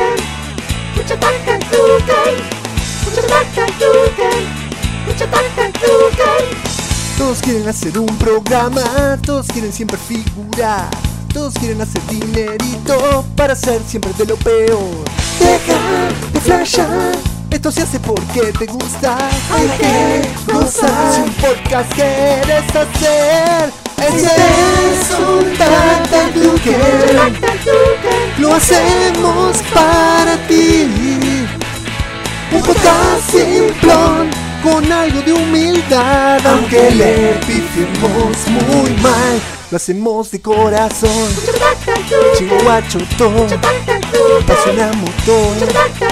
Todos quieren hacer un programa, todos quieren siempre figurar, todos quieren hacer dinerito para ser siempre de lo peor. Deja de flashar, esto se hace porque te gusta. Hay que gozar. Si un podcast quieres hacer, ese es un Tactacluque. Lo hacemos para ti. Un podcast simplón con algo de humildad, aunque le pifiemos muy mal, lo hacemos de corazón. Chihuachotón, pasiona motor.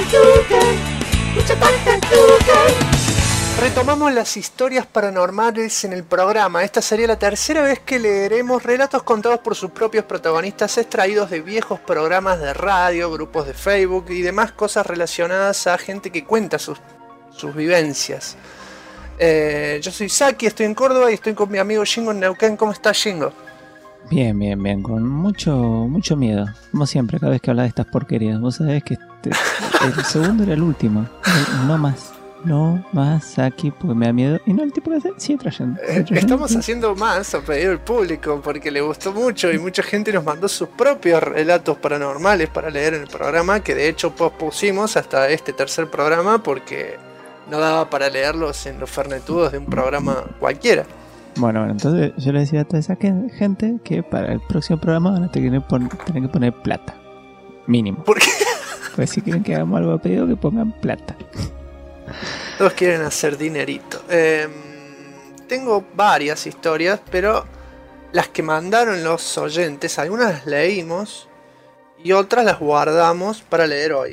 Retomamos las historias paranormales en el programa. Esta sería la tercera vez que leeremos relatos contados por sus propios protagonistas, extraídos de viejos programas de radio, grupos de Facebook y demás cosas relacionadas a gente que cuenta sus vivencias. Yo soy Saki, estoy en Córdoba y estoy con mi amigo Shingo en Neuquén. ¿Cómo estás, Shingo? Bien, con mucho miedo, como siempre, cada vez que hablas de estas porquerías. Vos sabés que el segundo era el último. No más, Saki, porque me da miedo. Y no, el tipo que sigue trayendo. Estamos haciendo más a pedido del público porque le gustó mucho y mucha gente nos mandó sus propios relatos paranormales para leer en el programa, que de hecho pospusimos hasta este tercer programa porque no daba para leerlos en los fernetudos de un programa cualquiera. Bueno, entonces yo le decía a toda esa gente que para el próximo programa van a tener que poner plata. Mínimo. ¿Por qué? Pues si quieren que hagamos algo a pedido, que pongan plata. Todos quieren hacer dinerito. Tengo varias historias, pero las que mandaron los oyentes, algunas las leímos y otras las guardamos para leer hoy.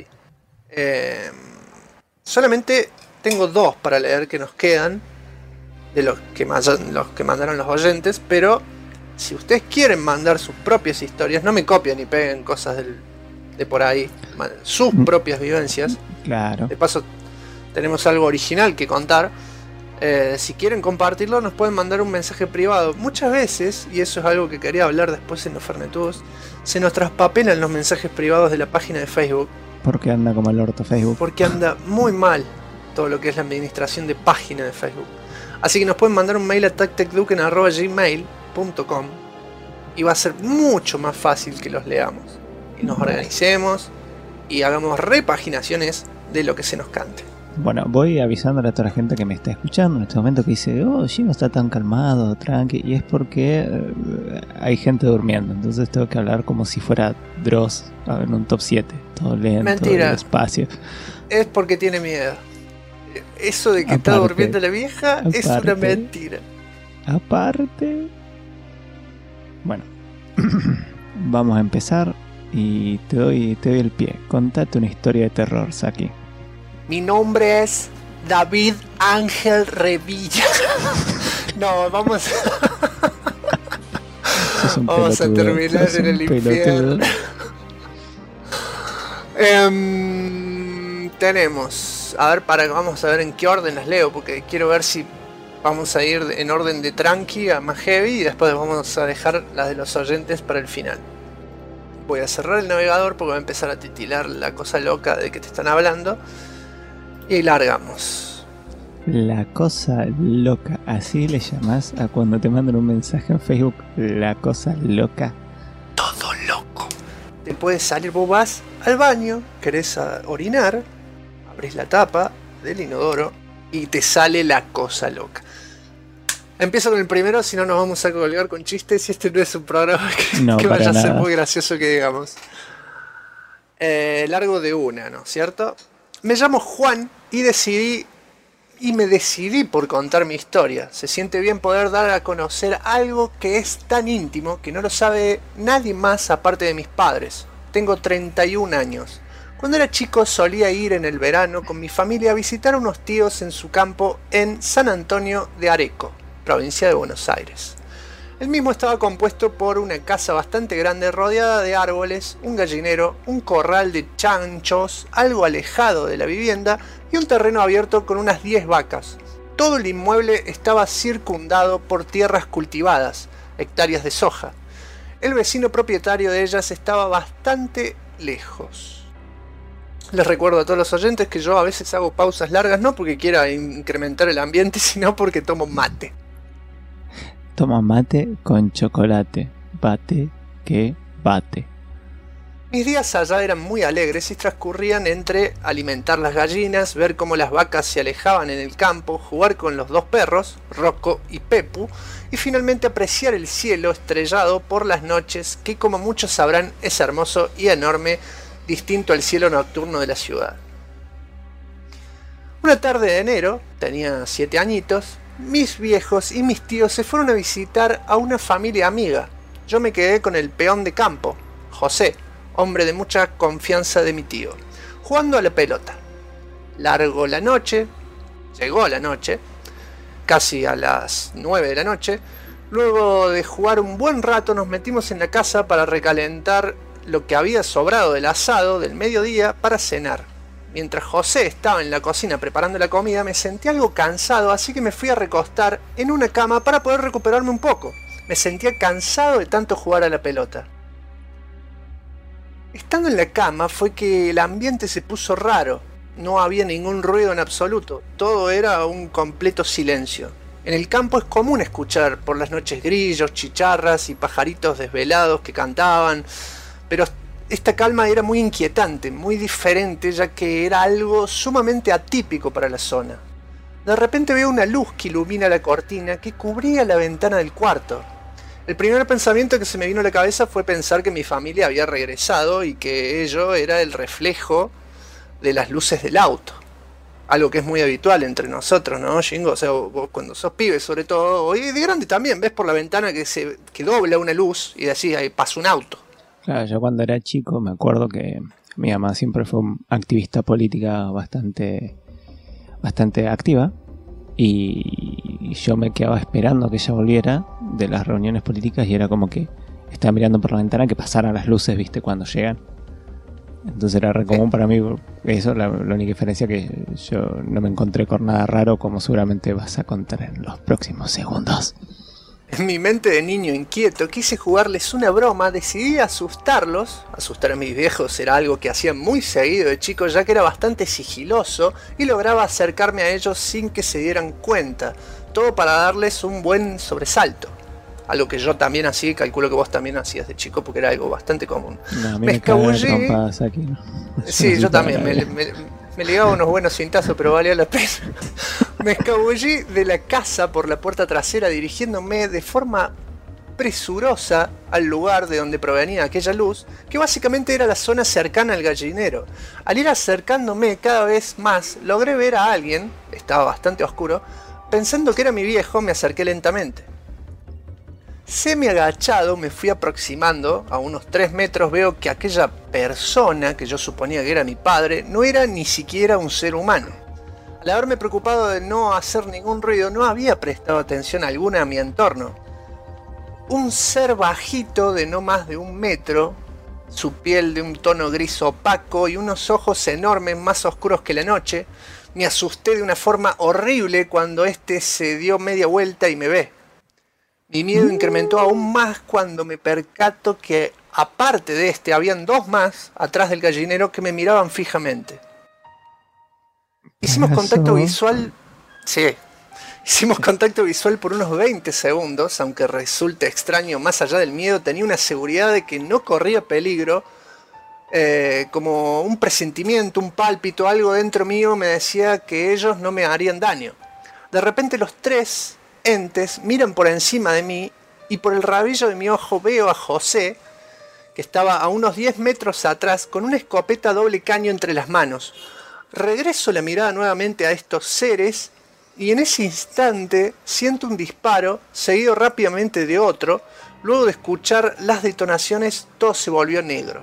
Solamente tengo dos para leer que nos quedan de los que mandaron los oyentes, pero si ustedes quieren mandar sus propias historias, no me copien ni peguen cosas de por ahí, sus propias vivencias. Claro. De paso, tenemos algo original que contar. Si quieren compartirlo, nos pueden mandar un mensaje privado. Muchas veces, y eso es algo que quería hablar después en los fernetudos, se nos traspapelan los mensajes privados de la página de Facebook. ¿Por qué anda como el orto Facebook? Porque anda muy mal todo lo que es la administración de página de Facebook. Así que nos pueden mandar un mail a tactacluque@gmail.com y va a ser mucho más fácil que los leamos y nos organicemos y hagamos repaginaciones de lo que se nos cante. Bueno, voy avisándole a toda la gente que me está escuchando en este momento que dice, Gino está tan calmado, tranqui, y es porque hay gente durmiendo, entonces tengo que hablar como si fuera Dross en un top 7, todo lento, mentira, despacio. Es porque tiene miedo. Eso de que está durmiendo la vieja es una mentira. Aparte. Bueno, vamos a empezar y te doy el pie. Contate una historia de terror, Saki. Mi nombre es David Ángel Revilla. No, vamos a terminar en el infierno. Tenemos. A ver, vamos a ver en qué orden las leo, porque quiero ver si vamos a ir en orden de tranqui a más heavy y después vamos a dejar las de los oyentes para el final. Voy a cerrar el navegador porque va a empezar a titilar la cosa loca de que te están hablando. Y largamos. La cosa loca, así le llamás a cuando te mandan un mensaje en Facebook. La cosa loca. Todo loco. Te puedes salir, vos vas al baño, querés orinar, abrís la tapa del inodoro y te sale la cosa loca. Empiezo con el primero, si no nos vamos a colgar con chistes y este no es un programa que vaya a ser muy gracioso que digamos. Largo de una, ¿no es cierto? Me llamo Juan y me decidí por contar mi historia. Se siente bien poder dar a conocer algo que es tan íntimo que no lo sabe nadie más aparte de mis padres. Tengo 31 años. Cuando era chico solía ir en el verano con mi familia a visitar a unos tíos en su campo en San Antonio de Areco, provincia de Buenos Aires. El mismo estaba compuesto por una casa bastante grande rodeada de árboles, un gallinero, un corral de chanchos, algo alejado de la vivienda y un terreno abierto con unas 10 vacas. Todo el inmueble estaba circundado por tierras cultivadas, hectáreas de soja. El vecino propietario de ellas estaba bastante lejos. Les recuerdo a todos los oyentes que yo a veces hago pausas largas, no porque quiera incrementar el ambiente, sino porque tomo mate. Toma mate con chocolate. Bate que bate. Mis días allá eran muy alegres y transcurrían entre alimentar las gallinas, ver cómo las vacas se alejaban en el campo, jugar con los dos perros, Rocco y Pepu, y finalmente apreciar el cielo estrellado por las noches, que como muchos sabrán es hermoso y enorme, distinto al cielo nocturno de la ciudad. Una tarde de enero, tenía 7 añitos, mis viejos y mis tíos se fueron a visitar a una familia amiga. Yo me quedé con el peón de campo, José, hombre de mucha confianza de mi tío, jugando a la pelota. Llegó la noche, casi a las 9 de la noche. Luego de jugar un buen rato nos metimos en la casa para recalentar lo que había sobrado del asado del mediodía para cenar. Mientras José estaba en la cocina preparando la comida, me sentí algo cansado, así que me fui a recostar en una cama para poder recuperarme un poco. Me sentía cansado de tanto jugar a la pelota. Estando en la cama fue que el ambiente se puso raro. No había ningún ruido en absoluto. Todo era un completo silencio. En el campo es común escuchar por las noches grillos, chicharras y pajaritos desvelados que cantaban, pero esta calma era muy inquietante, muy diferente, ya que era algo sumamente atípico para la zona. De repente veo una luz que ilumina la cortina que cubría la ventana del cuarto. El primer pensamiento que se me vino a la cabeza fue pensar que mi familia había regresado y que ello era el reflejo de las luces del auto. Algo que es muy habitual entre nosotros, ¿no, Jingo? O sea, vos cuando sos pibe sobre todo, y de grande también, ves por la ventana que dobla una luz y decís, ahí pasa un auto. Claro, yo cuando era chico me acuerdo que mi mamá siempre fue una activista política bastante activa. Y yo me quedaba esperando que ella volviera de las reuniones políticas y era como que estaba mirando por la ventana que pasaran las luces, ¿viste? Cuando llegan. Entonces era re común para mí eso, la única diferencia que yo no me encontré con nada raro, como seguramente vas a contar en los próximos segundos. En mi mente de niño inquieto quise jugarles una broma, decidí asustarlos. Asustar a mis viejos era algo que hacía muy seguido de chico, ya que era bastante sigiloso y lograba acercarme a ellos sin que se dieran cuenta. Todo para darles un buen sobresalto. Algo que yo también hacía y calculo que vos también hacías de chico porque era algo bastante común. No, a mí me escabullí. Aquí, ¿no? Sí, yo también. Me ligaba unos buenos cintazos, pero valía la pena. Me escabullí de la casa por la puerta trasera dirigiéndome de forma presurosa al lugar de donde provenía aquella luz, que básicamente era la zona cercana al gallinero. Al ir acercándome cada vez más, logré ver a alguien, estaba bastante oscuro, pensando que era mi viejo, me acerqué lentamente. Semi agachado me fui aproximando, a unos 3 metros veo que aquella persona, que yo suponía que era mi padre, no era ni siquiera un ser humano. Al haberme preocupado de no hacer ningún ruido, no había prestado atención alguna a mi entorno. Un ser bajito de no más de 1 metro, su piel de un tono gris opaco y unos ojos enormes más oscuros que la noche. Me asusté de una forma horrible cuando este se dio media vuelta y me ve. Mi miedo incrementó aún más cuando me percato que, aparte de este, habían 2 más atrás del gallinero que me miraban fijamente. Hicimos contacto visual. Sí. Hicimos contacto visual por unos 20 segundos, aunque resulte extraño, más allá del miedo, tenía una seguridad de que no corría peligro, como un presentimiento, un pálpito, algo dentro mío me decía que ellos no me harían daño. De repente los 3 entes miran por encima de mí y por el rabillo de mi ojo veo a José, que estaba a unos 10 metros atrás con una escopeta doble caño entre las manos. Regreso la mirada nuevamente a estos seres y en ese instante siento un disparo seguido rápidamente de otro. Luego de escuchar las detonaciones todo se volvió negro.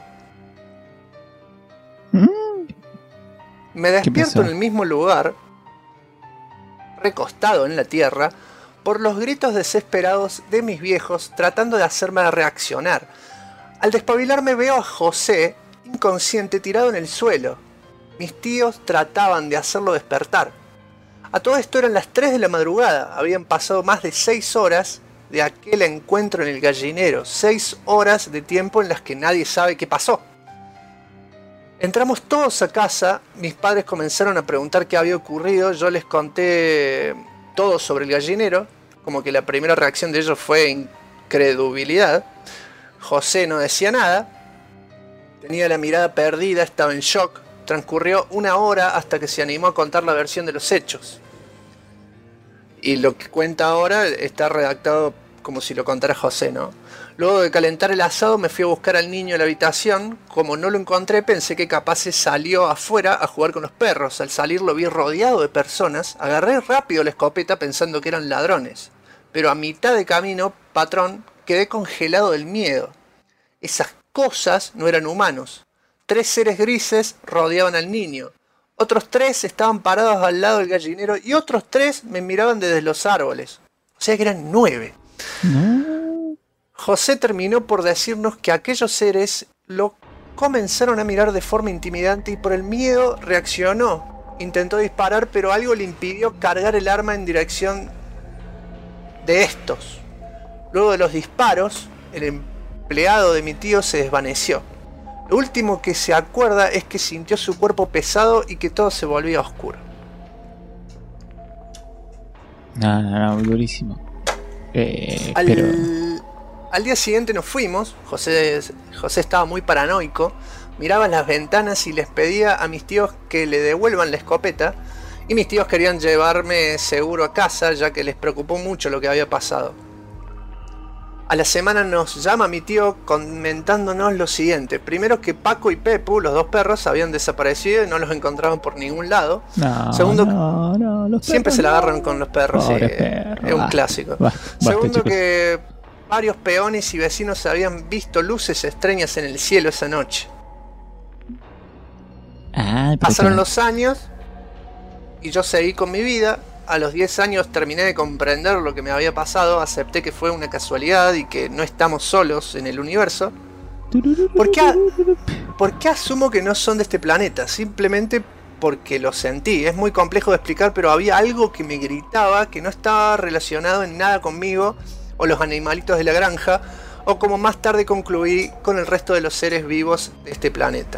Me despierto en el mismo lugar, recostado en la tierra, por los gritos desesperados de mis viejos tratando de hacerme reaccionar. Al despabilarme veo a José, inconsciente, tirado en el suelo. Mis tíos trataban de hacerlo despertar. A todo esto eran las 3 de la madrugada, habían pasado más de 6 horas de aquel encuentro en el gallinero, 6 horas de tiempo en las que nadie sabe qué pasó. Entramos todos a casa, mis padres comenzaron a preguntar qué había ocurrido, yo les conté todo sobre el gallinero, como que la primera reacción de ellos fue incredulidad. José no decía nada, tenía la mirada perdida, estaba en shock. Transcurrió 1 hora hasta que se animó a contar la versión de los hechos. Y lo que cuenta ahora está redactado como si lo contara José, ¿no? Luego de calentar el asado me fui a buscar al niño en la habitación. Como no lo encontré, pensé que capaz se salió afuera a jugar con los perros. Al salir lo vi rodeado de personas. Agarré rápido la escopeta pensando que eran ladrones. Pero a mitad de camino, patrón, quedé congelado del miedo. Esas cosas no eran humanos. 3 seres grises rodeaban al niño. Otros 3 estaban parados al lado del gallinero y otros 3 me miraban desde los árboles. O sea que eran 9. No. José terminó por decirnos que aquellos seres lo comenzaron a mirar de forma intimidante y por el miedo reaccionó. Intentó disparar, pero algo le impidió cargar el arma en dirección de estos. Luego de los disparos, el empleado de mi tío se desvaneció. Lo último que se acuerda es que sintió su cuerpo pesado y que todo se volvía oscuro. No, durísimo. Al día siguiente nos fuimos. José estaba muy paranoico. Miraba las ventanas y les pedía a mis tíos que le devuelvan la escopeta. Y mis tíos querían llevarme seguro a casa, ya que les preocupó mucho lo que había pasado. A la semana nos llama mi tío comentándonos lo siguiente. Primero, que Paco y Pepu, los 2 perros, habían desaparecido y no los encontraban por ningún lado. Segundo, los siempre se la agarran con los perros. Sí, es un clásico. Segundo, que varios peones y vecinos habían visto luces extrañas en el cielo esa noche. Pasaron los años y yo seguí con mi vida. A los 10 años terminé de comprender lo que me había pasado, acepté que fue una casualidad y que no estamos solos en el universo. ¿Por qué asumo que no son de este planeta? Simplemente porque lo sentí. Es muy complejo de explicar, pero había algo que me gritaba que no estaba relacionado en nada conmigo o los animalitos de la granja, o como más tarde concluí, con el resto de los seres vivos de este planeta.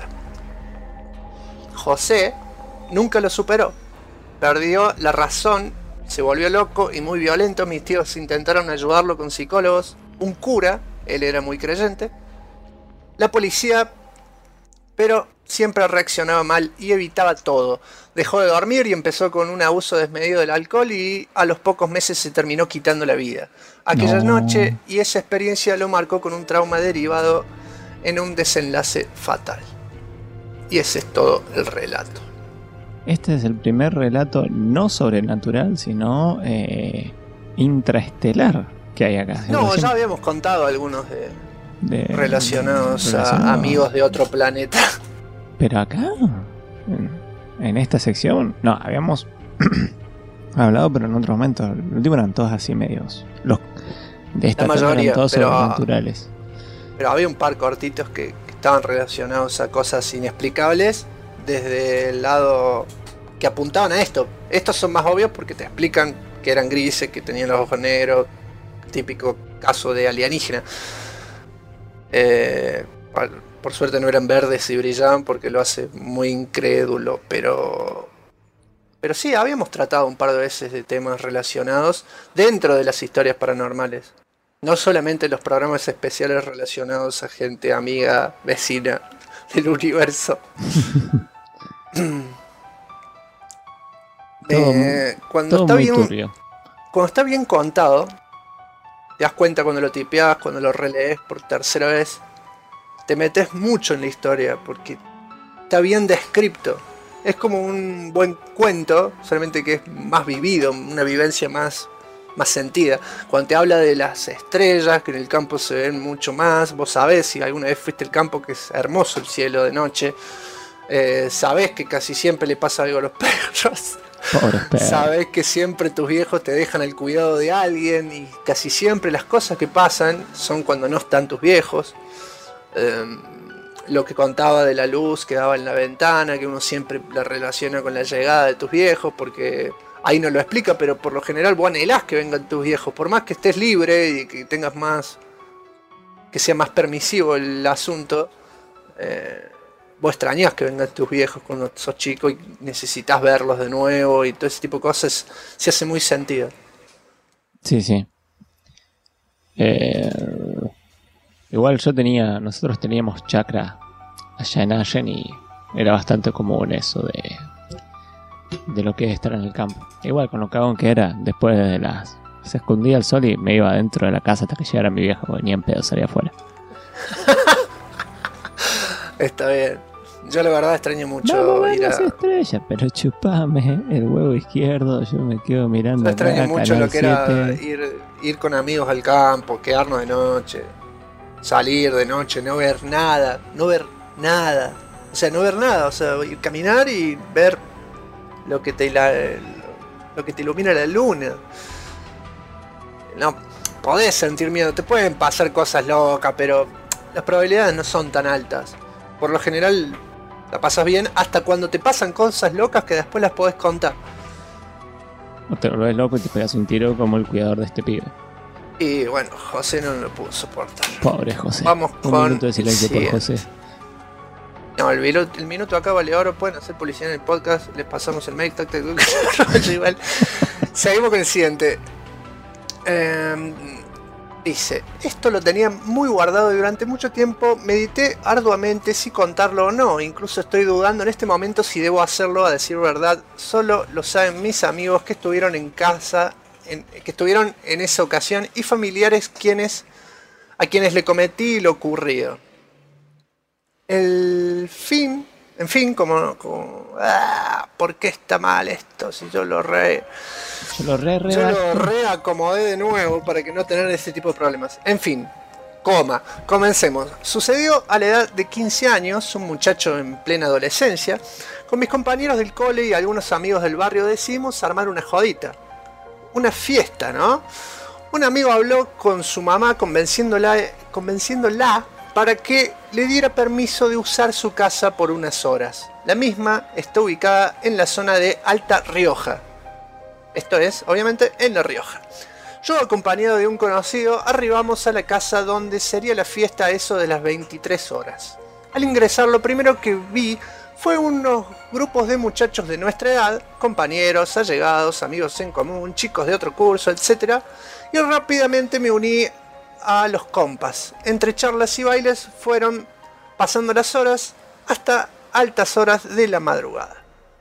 José nunca lo superó. Perdió la razón, se volvió loco y muy violento. Mis tíos intentaron ayudarlo con psicólogos, un cura, él era muy creyente, la policía, pero siempre reaccionaba mal y evitaba todo. Dejó de dormir y empezó con un abuso desmedido del alcohol y a los pocos meses se terminó quitando la vida. Aquella noche y esa experiencia lo marcó con un trauma derivado en un desenlace fatal. Y ese es todo el relato. Este es el primer relato no sobrenatural, sino intraestelar que hay acá. No, ya habíamos contado algunos relacionados a amigos de otro planeta. Pero acá, en esta sección, no, habíamos hablado, pero en otro momento. El último eran todos así medios. De esta mayoría eran todos sobrenaturales. Pero había un par cortitos que estaban relacionados a cosas inexplicables. Desde el lado que apuntaban a esto. Estos son más obvios porque te explican que eran grises, que tenían los ojos negros. Típico caso de alienígena. Por suerte no eran verdes y brillaban porque lo hace muy incrédulo. Pero sí, habíamos tratado un par de veces de temas relacionados dentro de las historias paranormales. No solamente los programas especiales relacionados a gente amiga, vecina del universo. Cuando está bien contado, te das cuenta cuando lo tipeás, cuando lo relees por tercera vez, te metes mucho en la historia porque está bien descrito. Es como un buen cuento, solamente que es más vivido, una vivencia más sentida. Cuando te habla de las estrellas, que en el campo se ven mucho más, vos sabés, si alguna vez fuiste al campo, que es hermoso el cielo de noche. Sabés que casi siempre le pasa algo a los perros. Sabés que siempre tus viejos te dejan al cuidado de alguien y casi siempre las cosas que pasan son cuando no están tus viejos. Lo que contaba de la luz que daba en la ventana, que uno siempre la relaciona con la llegada de tus viejos, porque ahí no lo explica, pero por lo general vos anhelás que vengan tus viejos, por más que estés libre y que tengas más, que sea más permisivo el asunto. vos extrañás que vengan tus viejos cuando sos chico y necesitas verlos de nuevo y todo ese tipo de cosas, se hace muy sentido. Sí, sí. Igual nosotros teníamos chacra allá en Allen y era bastante común eso de lo que es estar en el campo. Igual con lo cagón que era, después de se escondía el sol y me iba dentro de la casa hasta que llegara mi vieja, porque ni en pedo salía afuera. Está bien. Yo la verdad extraño mucho ir a... las estrellas, pero chupame el huevo izquierdo, yo me quedo mirando. Yo extraño acá, mucho lo que era ir con amigos al campo, quedarnos de noche, salir de noche, no ver nada. O sea, no ver nada, o sea, ir caminar y ver lo que te ilumina la luna. No, podés sentir miedo, te pueden pasar cosas locas, pero las probabilidades no son tan altas. Por lo general la pasas bien hasta cuando te pasan cosas locas que después las podés contar. O te volvés loco y te pegas un tiro como el cuidador de este pibe. Y bueno, José no lo pudo soportar. Pobre José. Vamos un con minuto de silencio por José. No, el minuto acá vale oro. Pueden hacer publicidad en el podcast. Les pasamos el mail. Igual. Seguimos con el siguiente. Dice: esto lo tenía muy guardado y durante mucho tiempo medité arduamente si contarlo o no. Incluso estoy dudando en este momento si debo hacerlo. A decir verdad, solo lo saben mis amigos que estuvieron en casa, que estuvieron en esa ocasión, y familiares a quienes le cometí lo ocurrido. En fin, ¿por qué está mal esto? Si yo lo reacomodé de nuevo para que no tener ese tipo de problemas. En fin, comencemos. Sucedió a la edad de 15 años, un muchacho en plena adolescencia. Con mis compañeros del cole y algunos amigos del barrio decidimos armar una jodita. Una fiesta, ¿no? Un amigo habló con su mamá convenciéndola para que le diera permiso de usar su casa por unas horas. La misma está ubicada en la zona de Alta Rioja. Esto es, obviamente, en La Rioja. Yo, acompañado de un conocido, arribamos a la casa donde sería la fiesta a eso de las 23 horas. Al ingresar, lo primero que vi fue unos grupos de muchachos de nuestra edad, compañeros, allegados, amigos en común, chicos de otro curso, etc. Y rápidamente me uní a los compas. Entre charlas y bailes fueron pasando las horas hasta altas horas de la madrugada.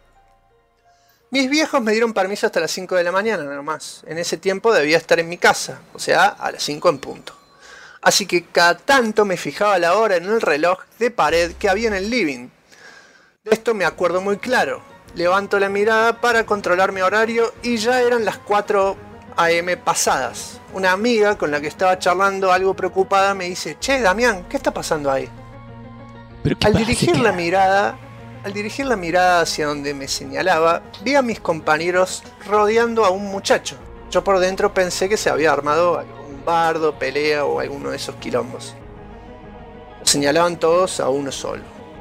Mis viejos me dieron permiso hasta las 5 de la mañana nomás. En ese tiempo debía estar en mi casa, o sea, a las 5 en punto. Así que cada tanto me fijaba la hora en el reloj de pared que había en el living. De esto me acuerdo muy claro. Levanto la mirada para controlar mi horario y ya eran las 4 AM pasadas. Una amiga con la que estaba charlando, algo preocupada, me dice: che, Damián, ¿qué está pasando ahí? Al dirigir la mirada hacia donde me señalaba, vi a mis compañeros rodeando a un muchacho. Yo por dentro pensé que se había armado algún bardo, pelea o alguno de esos quilombos. Lo señalaban todos a uno solo.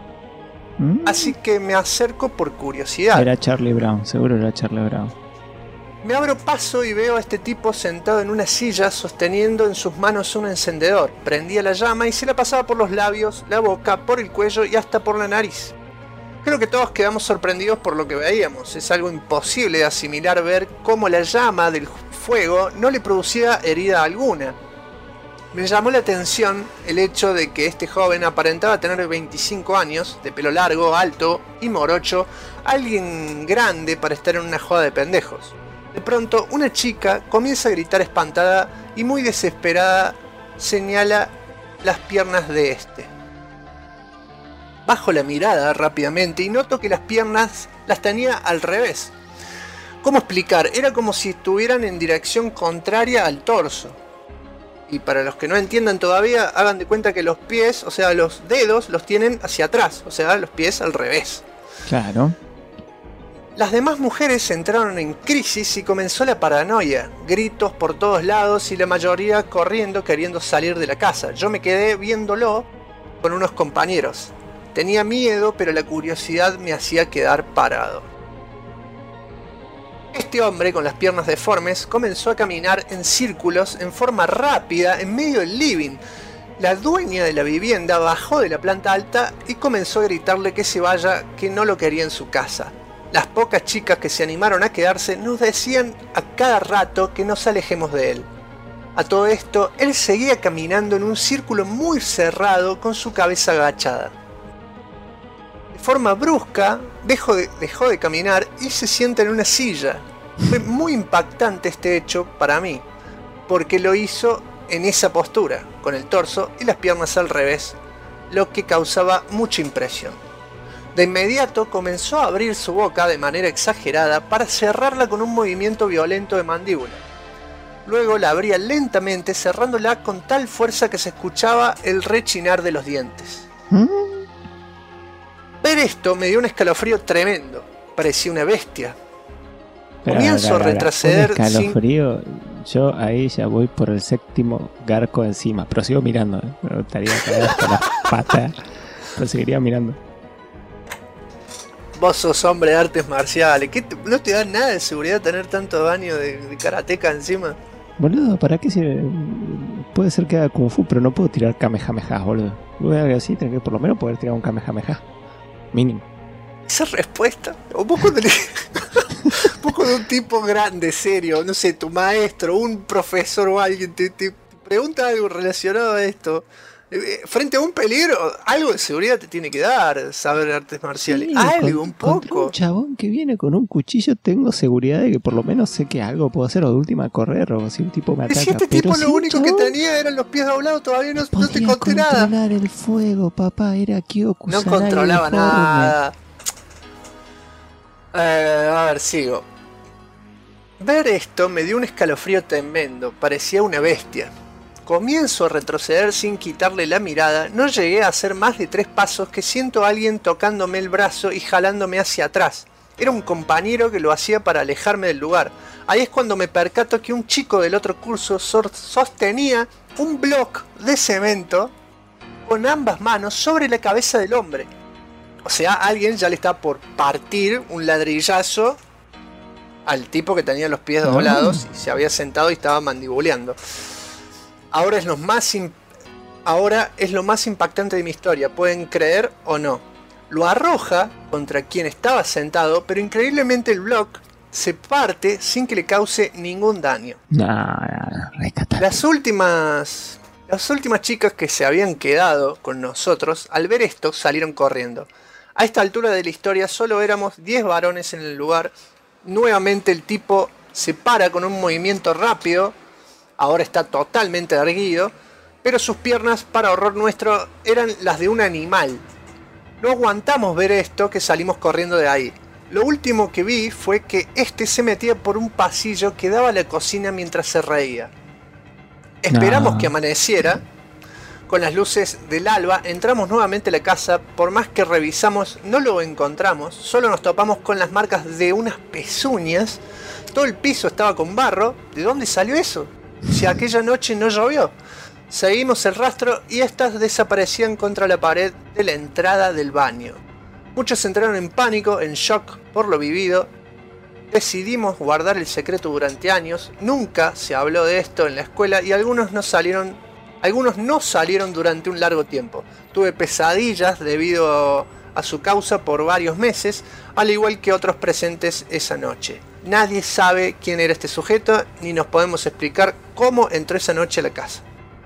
Así que me acerco por curiosidad. Era Charlie Brown, seguro era Charlie Brown. Me abro paso y veo a este tipo sentado en una silla sosteniendo en sus manos un encendedor. Prendía la llama y se la pasaba por los labios, la boca, por el cuello y hasta por la nariz. Creo que todos quedamos sorprendidos por lo que veíamos. Es algo imposible de asimilar ver cómo la llama del fuego no le producía herida alguna. Me llamó la atención el hecho de que este joven aparentaba tener 25 años, de pelo largo, alto y morocho, alguien grande para estar en una joda de pendejos. De pronto, una chica comienza a gritar espantada y muy desesperada señala las piernas de este. Bajo la mirada rápidamente y noto que las piernas las tenía al revés. ¿Cómo explicar? Era como si estuvieran en dirección contraria al torso. Y para los que no entiendan todavía, hagan de cuenta que los pies, o sea, los dedos los tienen hacia atrás, o sea, los pies al revés. Claro. Las demás mujeres entraron en crisis y comenzó la paranoia, gritos por todos lados y la mayoría corriendo queriendo salir de la casa. Yo me quedé viéndolo con unos compañeros. Tenía miedo, pero la curiosidad me hacía quedar parado. Este hombre con las piernas deformes comenzó a caminar en círculos en forma rápida en medio del living. La dueña de la vivienda bajó de la planta alta y comenzó a gritarle que se vaya, que no lo quería en su casa. Las pocas chicas que se animaron a quedarse nos decían a cada rato que nos alejemos de él. A todo esto, él seguía caminando en un círculo muy cerrado con su cabeza agachada. De forma brusca, dejó de caminar y se sienta en una silla. Fue muy impactante este hecho para mí, porque lo hizo en esa postura, con el torso y las piernas al revés, lo que causaba mucha impresión. De inmediato comenzó a abrir su boca de manera exagerada para cerrarla con un movimiento violento de mandíbula. Luego la abría lentamente, cerrándola con tal fuerza que se escuchaba el rechinar de los dientes. Ver esto me dio un escalofrío tremendo. Parecía una bestia. Comienzo a retroceder. Un escalofrío. Yo ahí ya voy por el 7º garco encima, pero sigo mirando, me gustaría caer hasta las patas, pero seguiría mirando. Vos sos hombre de artes marciales, ¿no te da nada de seguridad tener tanto daño de karateca encima? Boludo, ¿para qué sirve? Puede ser que haga kung fu, pero no puedo tirar kamehameha, boludo. Voy a algo así, tengo que por lo menos poder tirar un kamehameha. Mínimo. Esa respuesta, o vos cuando un tipo grande, serio, no sé, tu maestro, un profesor o alguien te pregunta algo relacionado a esto, frente a un peligro, algo de seguridad te tiene que dar saber artes marciales. Sí, algo, un poco. Contra un chabón que viene con un cuchillo tengo seguridad de que por lo menos sé que algo puedo hacer, o de última correr, o si un tipo me ataca. Si este tipo lo único que tenía eran los pies doblados, todavía no te conté nada. No controlar el fuego, papá, era Kyoku. No controlaba nada. A ver, sigo. Ver esto me dio un escalofrío tremendo, parecía una bestia. Comienzo a retroceder sin quitarle la mirada, no llegué a hacer más de 3 pasos que siento a alguien tocándome el brazo y jalándome hacia atrás. Era un compañero que lo hacía para alejarme del lugar. Ahí es cuando me percato que un chico del otro curso sostenía un bloque de cemento con ambas manos sobre la cabeza del hombre. O sea, alguien ya le está por partir un ladrillazo al tipo que tenía los pies doblados y se había sentado y estaba mandibuleando. Ahora es lo más impactante de mi historia, pueden creer o no. Lo arroja contra quien estaba sentado, pero increíblemente el bloque se parte sin que le cause ningún daño. Rescatar. Las últimas chicas que se habían quedado con nosotros, al ver esto, salieron corriendo. A esta altura de la historia solo éramos 10 varones en el lugar. Nuevamente el tipo se para con un movimiento rápido. Ahora está totalmente erguido, pero sus piernas, para horror nuestro, eran las de un animal. No aguantamos ver esto, que salimos corriendo de ahí. Lo último que vi fue que este se metía por un pasillo que daba a la cocina mientras se reía. Esperamos que amaneciera. Con las luces del alba entramos nuevamente a la casa. Por más que revisamos no lo encontramos, solo nos topamos con las marcas de unas pezuñas. Todo el piso estaba con barro. ¿De dónde salió eso? Si aquella noche no llovió. Seguimos el rastro y estas desaparecían contra la pared de la entrada del baño. Muchos entraron en pánico, en shock por lo vivido. Decidimos guardar el secreto durante años. Nunca se habló de esto en la escuela y algunos no salieron durante un largo tiempo. Tuve pesadillas debido a su causa por varios meses, al igual que otros presentes esa noche. Nadie sabe quién era este sujeto, ni nos podemos explicar cómo entró esa noche a la casa.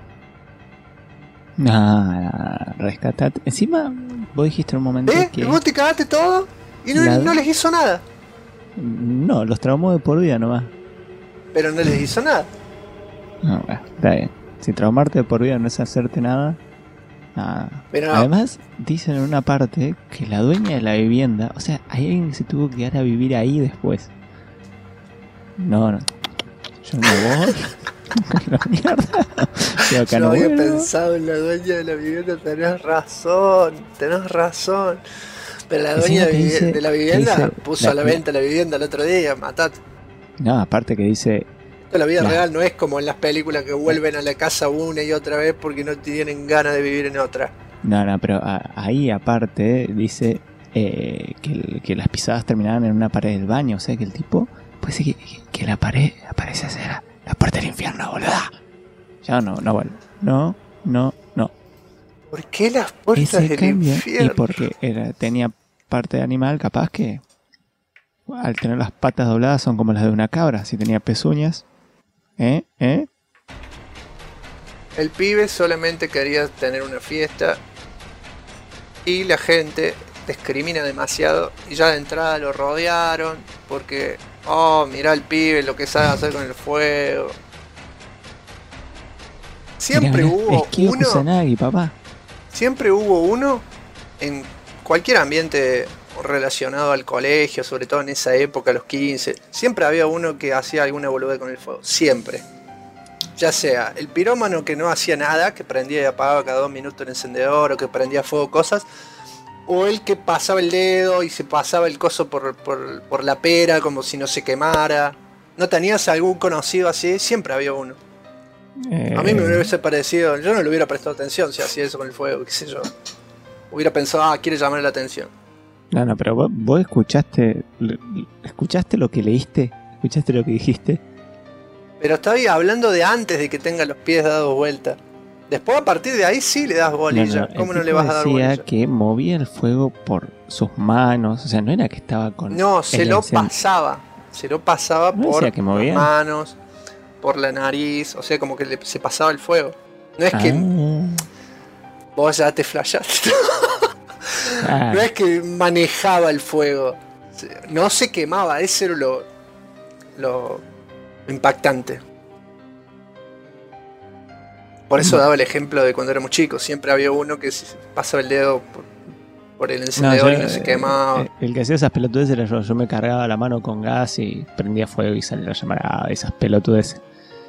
Rescatate. Encima, vos dijiste en un momento que... ¿Vos te cagaste todo? Y no les hizo nada. No, los traumó de por vida nomás. Pero no les hizo nada. No, bueno, está bien. Si traumarte de por vida no es hacerte nada, nada. Pero además, dicen en una parte que la dueña de la vivienda, o sea, hay alguien que se tuvo que quedar a vivir ahí después. No. Yo no voy. La mierda. Yo no había pensado en la dueña de la vivienda, tenés razón. Pero la dueña de la vivienda puso a la venta la vivienda el otro día, matate. No, aparte que dice... La vida real no es como en las películas que vuelven a la casa una y otra vez porque no tienen ganas de vivir en otra. No, pero ahí aparte dice que las pisadas terminaban en una pared del baño. O sea que el tipo puede ser que la pared parece ser la puerta del infierno, boluda. Ya no vuelvo. No. ¿Por qué las puertas Ese del cambio, infierno? y porque tenía parte de animal, capaz que al tener las patas dobladas son como las de una cabra. Si tenía pezuñas. ¿Eh? El pibe solamente quería tener una fiesta y la gente discrimina demasiado y ya de entrada lo rodearon porque, oh, mirá el pibe lo que sabe hacer con el fuego. Siempre Mirá, hubo Esquivo uno, Kusanagi, papá. siempre hubo uno en cualquier ambiente relacionado al colegio, sobre todo en esa época, a los 15, siempre había uno que hacía alguna boludez con el fuego, siempre. Ya sea el pirómano que no hacía nada, que prendía y apagaba cada 2 minutos el encendedor, o que prendía fuego cosas, o el que pasaba el dedo y se pasaba el coso por la pera como si no se quemara. ¿No tenías algún conocido así? Siempre había uno. A mí me hubiese parecido, yo no le hubiera prestado atención si hacía eso con el fuego, qué sé yo. Hubiera pensado, quiere llamar la atención. No, pero vos escuchaste lo que leíste, escuchaste lo que dijiste. Pero estoy hablando de antes de que tenga los pies dados vuelta. Después a partir de ahí sí le das bolilla. ¿Cómo no le vas a dar bolilla? Decía que movía el fuego por sus manos, o sea, no era que estaba con... No, se lo pasaba. Se lo pasaba ¿No por decía que movía? las manos, por la nariz, o sea, como que se pasaba el fuego. No es que vos ya te flashaste. No es que manejaba el fuego. No se quemaba, eso era lo impactante. Por eso daba el ejemplo de cuando éramos chicos. Siempre había uno que pasaba el dedo por el encendedor y no se quemaba. El que hacía esas pelotudeces era yo. Yo me cargaba la mano con gas y prendía fuego y salía la llamarada. Esas pelotudeces.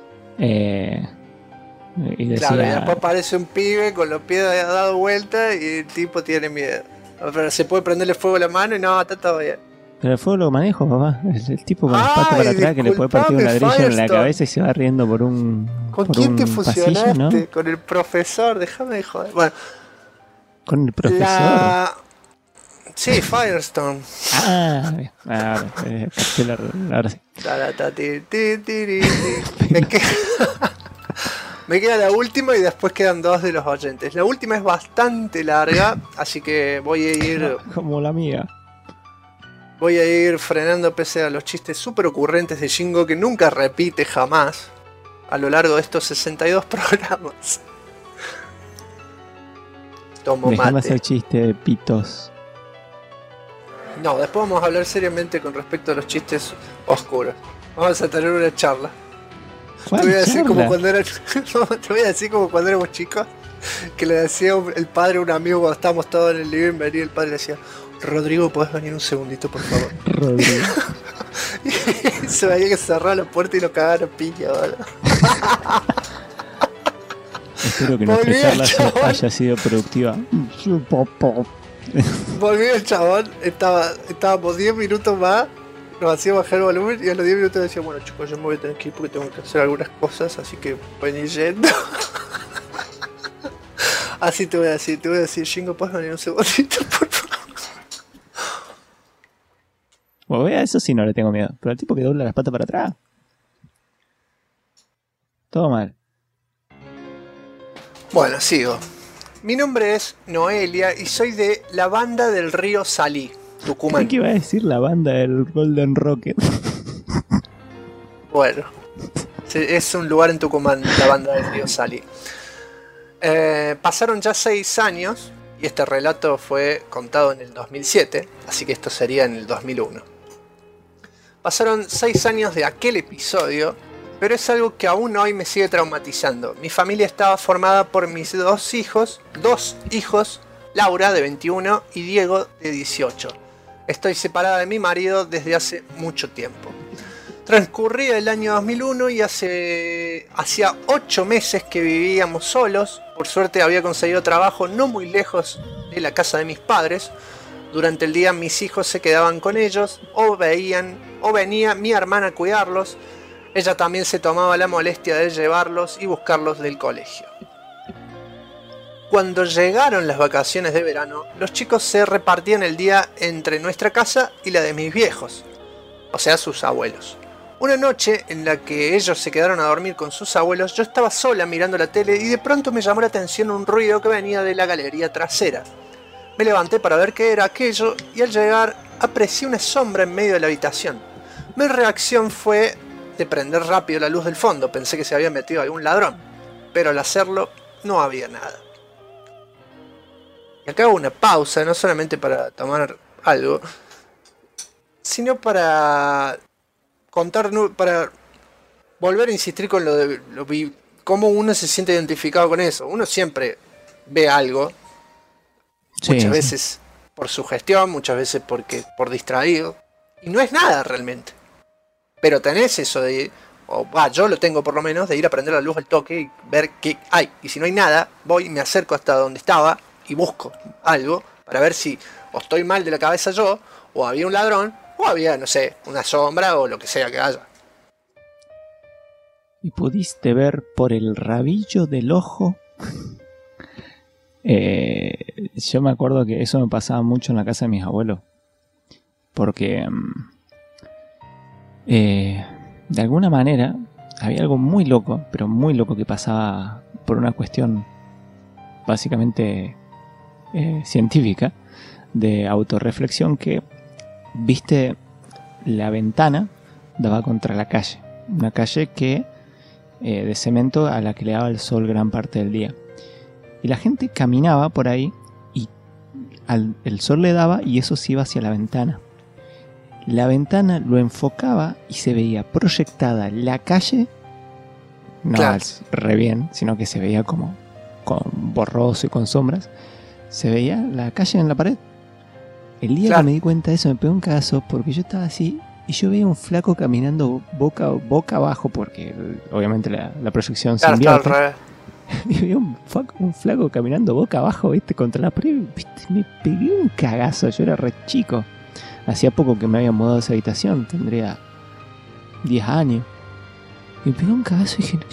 Y decía, claro, y después aparece un pibe con los pies dados vuelta y el tipo tiene miedo. Pero se puede prenderle fuego a la mano y no, está todo bien. Pero el fuego lo manejo, papá. Es el tipo con las patas para atrás que le puede partir un ladrillo en la cabeza y se va riendo por un ¿Con quién te fusionaste? Pasillo, ¿no? Con el profesor, déjame de joder. Bueno, con el profesor. Sí, Firestone. Ahora sí. Me queda la última y después quedan 2 de los oyentes. La última es bastante larga, así que voy a ir... Como la mía. Voy a ir frenando pese a los chistes súper ocurrentes de Shingo que nunca repite jamás a lo largo de estos 62 programas. Tomo Dejame mate. hacer chiste de pitos. No, después vamos a hablar seriamente con respecto a los chistes oscuros. Vamos a tener una charla. Te voy a decir como cuando éramos chicos, que le decía el padre a un amigo cuando estábamos todos en el living, venía el padre y le decía: Rodrigo, ¿podés venir un segundito, por favor? Rodrigo. Y se veía que cerraba la puerta y lo cagaron piña, ¿vale? Espero que nuestra charla haya sido productiva. Volvió el chabón, estábamos 10 minutos más, nos hacía bajar el volumen y a los 10 minutos decía: bueno, chicos, yo me voy a tener que ir porque tengo que hacer algunas cosas, así que pueden ir yendo. Así te voy a decir, Shingo, ¿puedes venir un segundito, por favor? Bueno, a eso sí no le tengo miedo, pero al tipo que dobla las patas para atrás. Todo mal. Bueno, sigo. Mi nombre es Noelia y soy de la banda del río Salí, Tucumán. ¿Qué iba a decir la banda del Golden Rocket? Bueno, es un lugar en Tucumán, la banda del río Salí. Pasaron ya 6 años y este relato fue contado en el 2007, así que esto sería en el 2001. Pasaron 6 años de aquel episodio, pero es algo que aún hoy me sigue traumatizando. Mi familia estaba formada por mis dos hijos, Laura de 21 y Diego de 18. Estoy separada de mi marido desde hace mucho tiempo. Transcurría el año 2001 y hacía 8 meses que vivíamos solos. Por suerte había conseguido trabajo no muy lejos de la casa de mis padres. Durante el día mis hijos se quedaban con ellos o venía mi hermana a cuidarlos. Ella también se tomaba la molestia de llevarlos y buscarlos del colegio. Cuando llegaron las vacaciones de verano, los chicos se repartían el día entre nuestra casa y la de mis viejos, o sea, sus abuelos. Una noche en la que ellos se quedaron a dormir con sus abuelos, yo estaba sola mirando la tele y de pronto me llamó la atención un ruido que venía de la galería trasera. Me levanté para ver qué era aquello y al llegar aprecié una sombra en medio de la habitación. Mi reacción fue de prender rápido la luz del fondo, pensé que se había metido algún ladrón, pero al hacerlo no había nada. Y acá hago una pausa, no solamente para tomar algo, sino para contar, para volver a insistir con lo de cómo uno se siente identificado con eso. Uno siempre ve algo, Sí, muchas sí. veces por sugestión, muchas veces por distraído, y no es nada realmente. Pero tenés eso de, yo lo tengo por lo menos, de ir a prender la luz al toque y ver qué hay. Y si no hay nada, voy y me acerco hasta donde estaba y busco algo para ver si o estoy mal de la cabeza yo, o había un ladrón, o había, no sé, una sombra o lo que sea que haya. ¿Y pudiste ver por el rabillo del ojo? Yo me acuerdo que eso me pasaba mucho en la casa de mis abuelos. Porque de alguna manera había algo muy loco, pero muy loco, que pasaba por una cuestión básicamente científica de autorreflexión, que viste, la ventana daba contra la calle, una calle que de cemento a la que le daba el sol gran parte del día, y la gente caminaba por ahí y el sol le daba y eso se iba hacia la ventana. La ventana lo enfocaba y se veía proyectada la calle, no Claro. re bien, sino que se veía como con borroso y con sombras. Se veía la calle en la pared. El día Claro. que me di cuenta de eso me pegó un cagazo, porque yo estaba así y yo veía un flaco caminando boca abajo, porque obviamente la proyección se Claro, está al invierte. revés. Y veía un flaco caminando boca abajo, ¿viste? Contra la pared, ¿viste? Me pegué un cagazo, yo era re chico. Hacía poco que me había mudado a esa habitación, tendría 10 años. Y me pegué un cagazo y dije,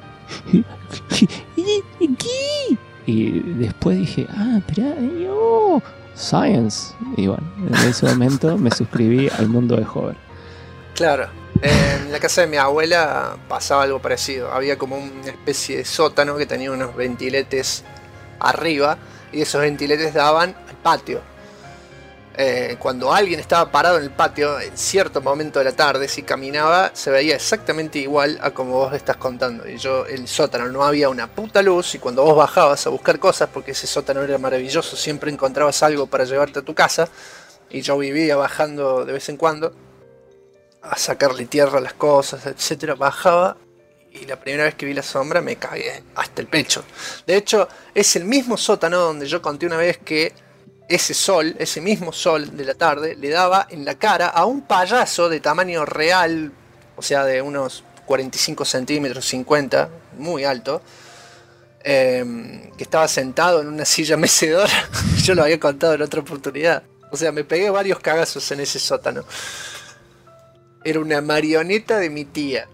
¿qué? Y después dije, espera, science. Y bueno, en ese momento me suscribí al mundo de Hover. Claro. En la casa de mi abuela pasaba algo parecido. Había como una especie de sótano que tenía unos ventiletes arriba y esos ventiletes daban al patio. Cuando alguien estaba parado en el patio en cierto momento de la tarde, si caminaba se veía exactamente igual a como vos estás contando. Y el sótano no había una puta luz, y cuando vos bajabas a buscar cosas, porque ese sótano era maravilloso, siempre encontrabas algo para llevarte a tu casa, y yo vivía bajando de vez en cuando a sacarle tierra a las cosas, etcétera. Bajaba y la primera vez que vi la sombra me cagué hasta el pecho. De hecho, es el mismo sótano donde yo conté una vez que ese mismo sol de la tarde, le daba en la cara a un payaso de tamaño real, o sea, de unos 45 centímetros, 50, muy alto, que estaba sentado en una silla mecedora. Yo lo había contado en otra oportunidad. O sea, me pegué varios cagazos en ese sótano. Era una marioneta de mi tía.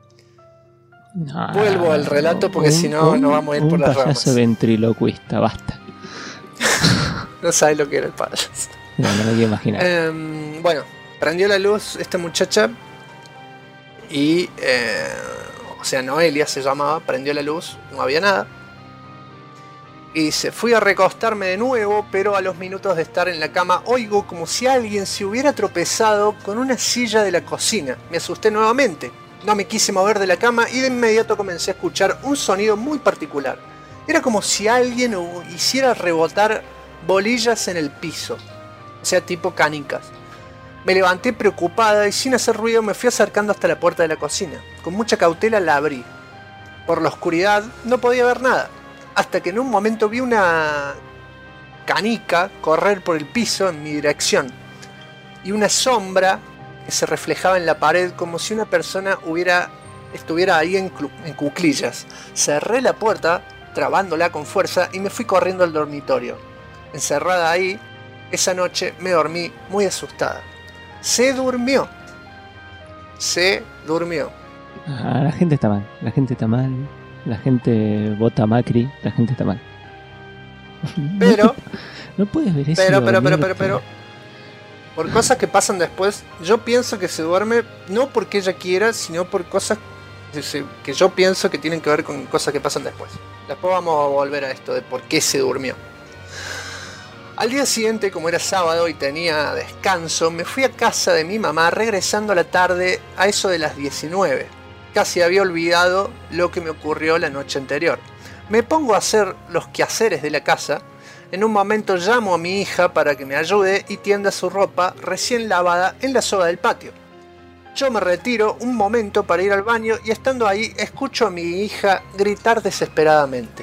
Vuelvo al relato porque si no nos vamos a ir por las ramas. Un payaso ventriloquista, basta. No sabes lo que era el payaso. No me quiero imaginar. Bueno, prendió la luz esta muchacha y, o sea, Noelia se llamaba, prendió la luz, no había nada. Y dice, fui a recostarme de nuevo, pero a los minutos de estar en la cama oigo como si alguien se hubiera tropezado con una silla de la cocina. Me asusté nuevamente, no me quise mover de la cama y de inmediato comencé a escuchar un sonido muy particular. Era como si alguien hiciera rebotar bolillas en el piso, o sea, tipo canicas. Me levanté preocupada y sin hacer ruido me fui acercando hasta la puerta de la cocina. Con mucha cautela la abrí. Por la oscuridad no podía ver nada, hasta que en un momento vi una canica correr por el piso en mi dirección y una sombra que se reflejaba en la pared como si una persona estuviera ahí en cuclillas. Cerré la puerta trabándola con fuerza y me fui corriendo al dormitorio. Encerrada ahí, esa noche me dormí muy asustada. Se durmió. La gente está mal, la gente vota a Macri, la gente está mal. Pero no puedes ver eso. pero Por cosas que pasan después. Yo pienso que se duerme no porque ella quiera, sino por cosas que yo pienso que tienen que ver con cosas que pasan después. Después vamos a volver a esto de por qué se durmió. Al día siguiente, como era sábado y tenía descanso, me fui a casa de mi mamá regresando a la tarde a eso de las 19. Casi había olvidado lo que me ocurrió la noche anterior. Me pongo a hacer los quehaceres de la casa. En un momento llamo a mi hija para que me ayude y tienda su ropa recién lavada en la soga del patio. Yo me retiro un momento para ir al baño y estando ahí escucho a mi hija gritar desesperadamente.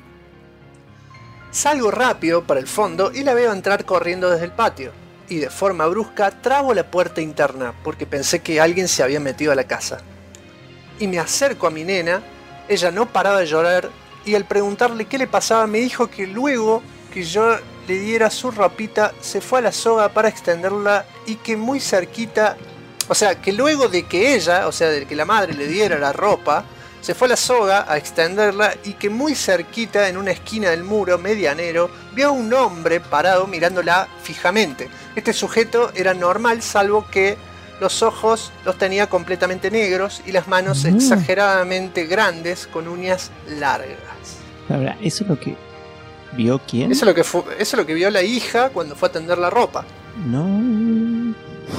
Salgo rápido para el fondo y la veo entrar corriendo desde el patio. Y de forma brusca trabo la puerta interna porque pensé que alguien se había metido a la casa. Y me acerco a mi nena, ella no paraba de llorar y al preguntarle qué le pasaba me dijo que luego que yo le diera su ropita se fue a la soga para extenderla y que muy cerquita, o sea, que luego de que ella, o sea, de que la madre le diera la ropa, se fue a la soga a extenderla y que muy cerquita en una esquina del muro medianero vio a un hombre parado mirándola fijamente. Este sujeto era normal salvo que los ojos los tenía completamente negros y las manos exageradamente grandes con uñas largas. Ahora, ¿eso es lo que vio quién? Eso es lo que vio la hija cuando fue a tender la ropa. No.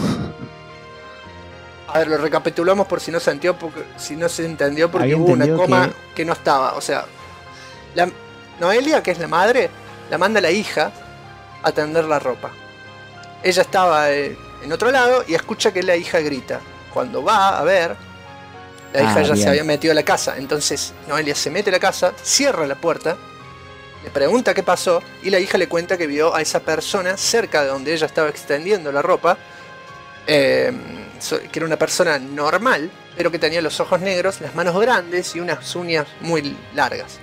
A ver, lo recapitulamos por si no se entendió, porque hubo una coma que no estaba. O sea, Noelia, que es la madre, la manda a la hija a tender la ropa. Ella estaba en otro lado y escucha que la hija grita. Cuando va a ver, la hija ya se había metido a la casa. Entonces Noelia se mete a la casa, cierra la puerta, le pregunta qué pasó y la hija le cuenta que vio a esa persona cerca de donde ella estaba extendiendo la ropa. Que era una persona normal, pero que tenía los ojos negros, las manos grandes y unas uñas muy largas.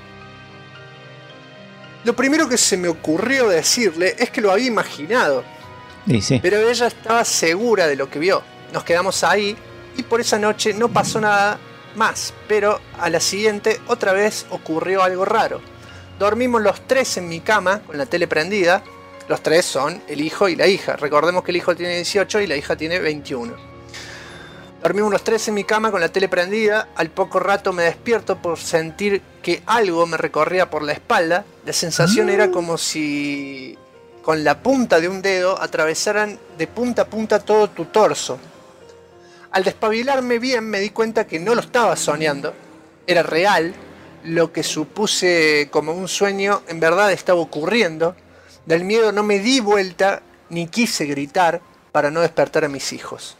Lo primero que se me ocurrió decirle es que lo había imaginado, sí. Pero ella estaba segura de lo que vio. Nos quedamos ahí y por esa noche no pasó nada más, pero a la siguiente otra vez ocurrió algo raro. Dormimos los tres en mi cama con la tele prendida. Los tres son el hijo y la hija. Recordemos que el hijo tiene 18 y la hija tiene 21. Dormimos los tres en mi cama con la tele prendida. Al poco rato me despierto por sentir que algo me recorría por la espalda. La sensación era como si con la punta de un dedo atravesaran de punta a punta todo tu torso. Al despabilarme bien me di cuenta que no lo estaba soñando. Era real. Lo que supuse como un sueño en verdad estaba ocurriendo. Del miedo no me di vuelta ni quise gritar para no despertar a mis hijos.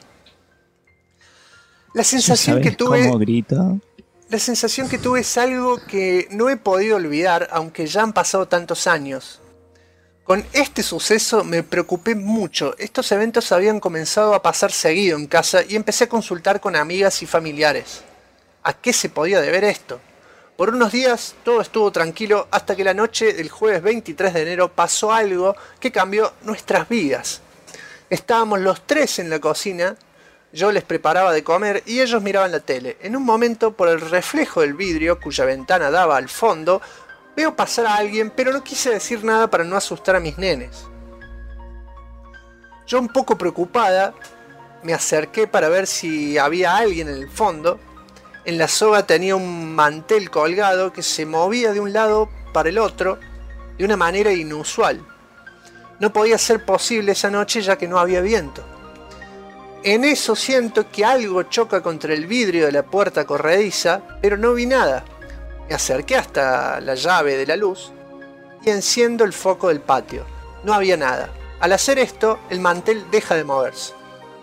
La sensación que tuve, cómo grito? La sensación que tuve es algo que no he podido olvidar, aunque ya han pasado tantos años. Con este suceso me preocupé mucho. Estos eventos habían comenzado a pasar seguido en casa y empecé a consultar con amigas y familiares. ¿A qué se podía deber esto? Por unos días todo estuvo tranquilo hasta que la noche del jueves 23 de enero pasó algo que cambió nuestras vidas. Estábamos los tres en la cocina, yo les preparaba de comer y ellos miraban la tele. En un momento, por el reflejo del vidrio cuya ventana daba al fondo, veo pasar a alguien, pero no quise decir nada para no asustar a mis nenes. Yo un poco preocupada, me acerqué para ver si había alguien en el fondo. En la soga tenía un mantel colgado que se movía de un lado para el otro de una manera inusual. No podía ser posible esa noche ya que no había viento. En eso siento que algo choca contra el vidrio de la puerta corrediza, pero no vi nada. Me acerqué hasta la llave de la luz y enciendo el foco del patio. No había nada. Al hacer esto, el mantel deja de moverse.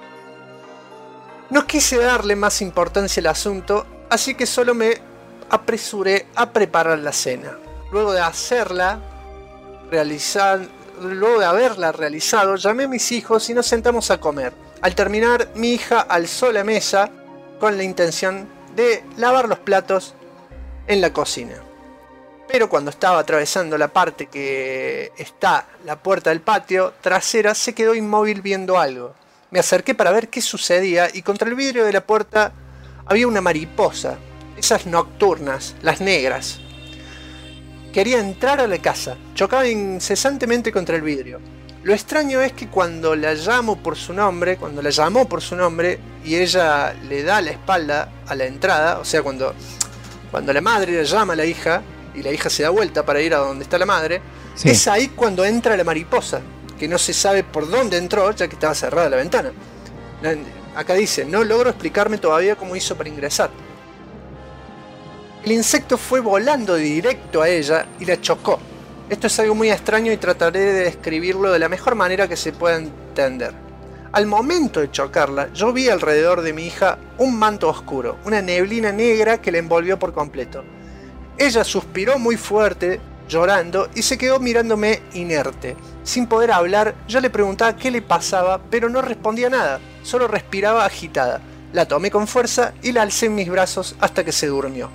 No quise darle más importancia al asunto, así que solo me apresuré a preparar la cena. Luego de haberla realizado, llamé a mis hijos y nos sentamos a comer. Al terminar, mi hija alzó la mesa con la intención de lavar los platos en la cocina. Pero cuando estaba atravesando la parte que está la puerta del patio trasera, se quedó inmóvil viendo algo. Me acerqué para ver qué sucedía y contra el vidrio de la puerta había una mariposa, esas nocturnas, las negras. Quería entrar a la casa, chocaba incesantemente contra el vidrio. Lo extraño es que cuando la llamó por su nombre y ella le da la espalda a la entrada, o sea, cuando la madre le llama a la hija y la hija se da vuelta para ir a donde está la madre, sí, es ahí cuando entra la mariposa, que no se sabe por dónde entró, ya que estaba cerrada la ventana. Acá dice, no logro explicarme todavía cómo hizo para ingresar. El insecto fue volando directo a ella y la chocó. Esto es algo muy extraño y trataré de describirlo de la mejor manera que se pueda entender. Al momento de chocarla, yo vi alrededor de mi hija un manto oscuro, una neblina negra que la envolvió por completo. Ella suspiró muy fuerte, llorando, y se quedó mirándome inerte. Sin poder hablar, yo le preguntaba qué le pasaba, pero no respondía nada, solo respiraba agitada. La tomé con fuerza y la alcé en mis brazos hasta que se durmió.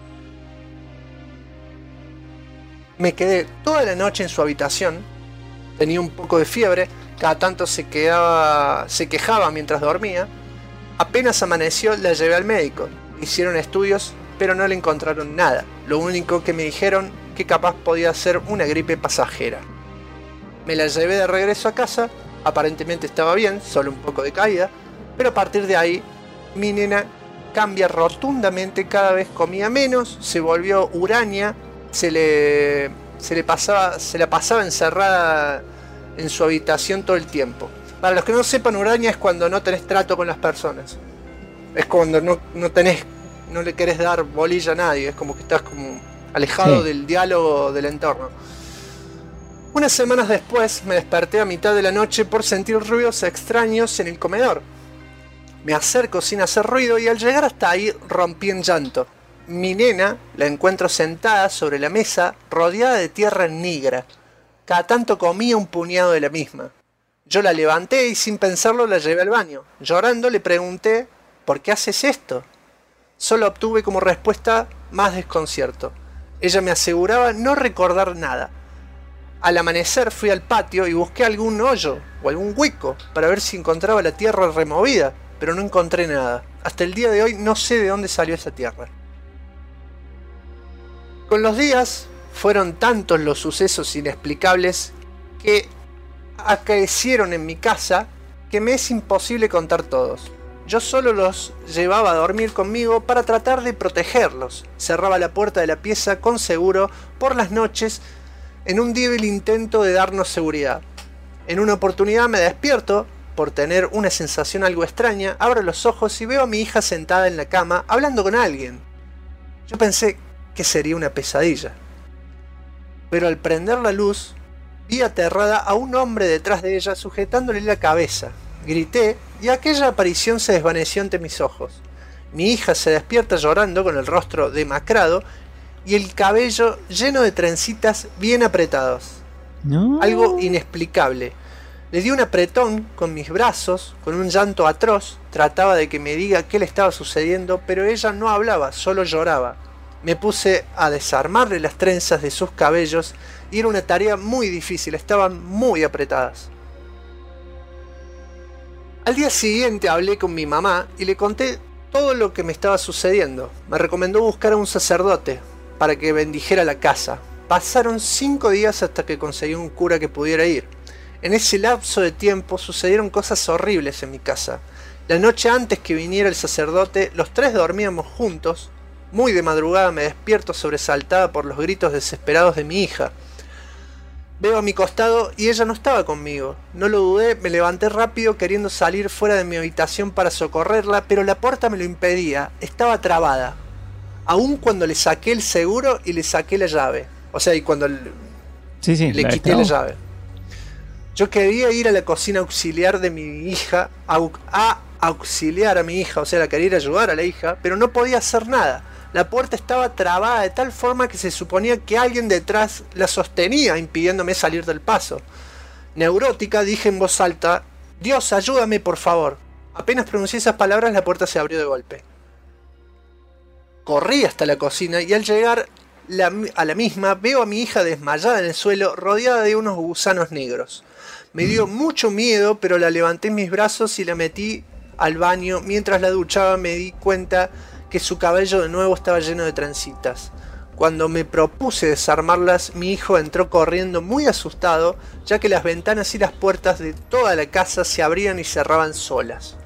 Me quedé toda la noche en su habitación, tenía un poco de fiebre, cada tanto se quejaba mientras dormía. Apenas amaneció la llevé al médico, hicieron estudios, pero no le encontraron nada. Lo único que me dijeron que capaz podía ser una gripe pasajera. Me la llevé de regreso a casa, aparentemente estaba bien, solo un poco decaída, pero a partir de ahí mi nena cambia rotundamente, cada vez comía menos, se volvió huraña, se la pasaba encerrada en su habitación todo el tiempo. Para los que no sepan, huraña es cuando no tenés trato con las personas. Es cuando no le querés dar bolilla a nadie, es como que estás como alejado del diálogo del entorno. Unas semanas después me desperté a mitad de la noche por sentir ruidos extraños en el comedor. Me acerco sin hacer ruido y al llegar hasta ahí rompí en llanto. Mi nena la encuentro sentada sobre la mesa, rodeada de tierra negra. Cada tanto comía un puñado de la misma. Yo la levanté y sin pensarlo la llevé al baño. Llorando le pregunté, ¿por qué haces esto? Solo obtuve como respuesta más desconcierto. Ella me aseguraba no recordar nada. Al amanecer fui al patio y busqué algún hoyo o algún hueco para ver si encontraba la tierra removida, pero no encontré nada. Hasta el día de hoy no sé de dónde salió esa tierra. Con los días fueron tantos los sucesos inexplicables que acaecieron en mi casa que me es imposible contar todos. Yo solo los llevaba a dormir conmigo para tratar de protegerlos. Cerraba la puerta de la pieza con seguro por las noches en un débil intento de darnos seguridad. En una oportunidad me despierto por tener una sensación algo extraña, abro los ojos y veo a mi hija sentada en la cama hablando con alguien. Yo pensé que sería una pesadilla. Pero al prender la luz, vi aterrada a un hombre detrás de ella sujetándole la cabeza. Grité y aquella aparición se desvaneció ante mis ojos. Mi hija se despierta llorando con el rostro demacrado y el cabello lleno de trencitas bien apretados. No. Algo inexplicable. Le di un apretón con mis brazos, con un llanto atroz. Trataba de que me diga qué le estaba sucediendo, pero ella no hablaba, solo lloraba. Me puse a desarmarle las trenzas de sus cabellos y era una tarea muy difícil, estaban muy apretadas. Al día siguiente hablé con mi mamá y le conté todo lo que me estaba sucediendo. Me recomendó buscar a un sacerdote para que bendijera la casa. Pasaron 5 días hasta que conseguí un cura que pudiera ir. En ese lapso de tiempo sucedieron cosas horribles en mi casa. La noche antes que viniera el sacerdote, los 3 dormíamos juntos. Muy de madrugada me despierto sobresaltada por los gritos desesperados de mi hija. Veo a mi costado y ella no estaba conmigo. No lo dudé, me levanté rápido queriendo salir fuera de mi habitación para socorrerla, pero la puerta me lo impedía, estaba trabada. Aún cuando le saqué el seguro y le saqué la llave. O sea, y cuando le quité la llave. Yo quería ir a la cocina auxiliar de mi hija, a auxiliar a mi hija, o sea, la quería ir a ayudar a la hija, pero no podía hacer nada. La puerta estaba trabada de tal forma que se suponía que alguien detrás la sostenía, impidiéndome salir del paso. Neurótica, dije en voz alta, «Dios, ayúdame, por favor». Apenas pronuncié esas palabras, la puerta se abrió de golpe. Corrí hasta la cocina y al llegar a la misma, veo a mi hija desmayada en el suelo, rodeada de unos gusanos negros. Me dio mucho miedo, pero la levanté en mis brazos y la metí al baño. Mientras la duchaba me di cuenta que su cabello de nuevo estaba lleno de trencitas. Cuando me propuse desarmarlas, mi hijo entró corriendo muy asustado, ya que las ventanas y las puertas de toda la casa se abrían y cerraban solas.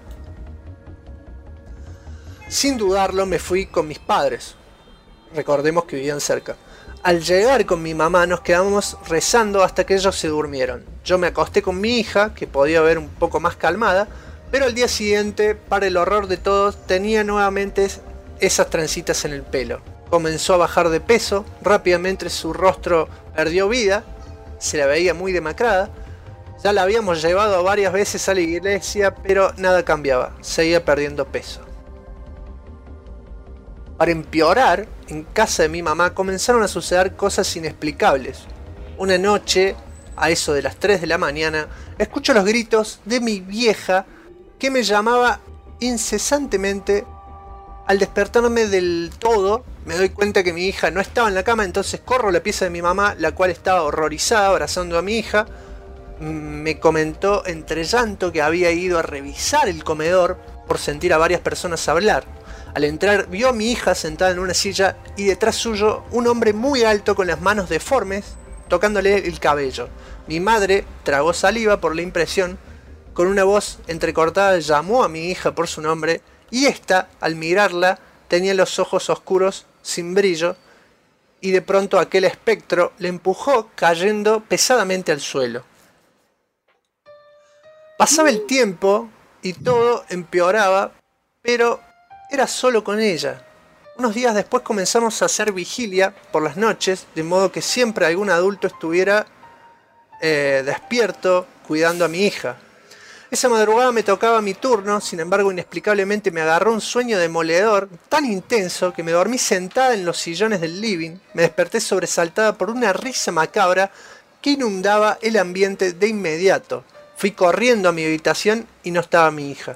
Sin dudarlo, me fui con mis padres. Recordemos que vivían cerca. Al llegar con mi mamá nos quedamos rezando hasta que ellos se durmieron. Yo me acosté con mi hija, que podía ver un poco más calmada, pero al día siguiente, para el horror de todos, tenía nuevamente esas trencitas en el pelo. Comenzó a bajar de peso, rápidamente su rostro perdió vida, se la veía muy demacrada. Ya la habíamos llevado varias veces a la iglesia, pero nada cambiaba, seguía perdiendo peso. Para empeorar, en casa de mi mamá comenzaron a suceder cosas inexplicables. Una noche, a eso de las 3 de la mañana, escucho los gritos de mi vieja que me llamaba incesantemente. Al despertarme del todo, me doy cuenta que mi hija no estaba en la cama, entonces corro a la pieza de mi mamá, la cual estaba horrorizada abrazando a mi hija. Me comentó entre llanto que había ido a revisar el comedor por sentir a varias personas hablar. Al entrar vio a mi hija sentada en una silla y detrás suyo un hombre muy alto con las manos deformes tocándole el cabello. Mi madre tragó saliva por la impresión. Con una voz entrecortada llamó a mi hija por su nombre y ésta, al mirarla, tenía los ojos oscuros sin brillo y de pronto aquel espectro le empujó cayendo pesadamente al suelo. Pasaba el tiempo y todo empeoraba, pero era solo con ella. Unos días después comenzamos a hacer vigilia por las noches, de modo que siempre algún adulto estuviera despierto cuidando a mi hija. Esa madrugada me tocaba mi turno, sin embargo inexplicablemente me agarró un sueño demoledor tan intenso que me dormí sentada en los sillones del living. Me desperté sobresaltada por una risa macabra que inundaba el ambiente de inmediato. Fui corriendo a mi habitación y no estaba mi hija.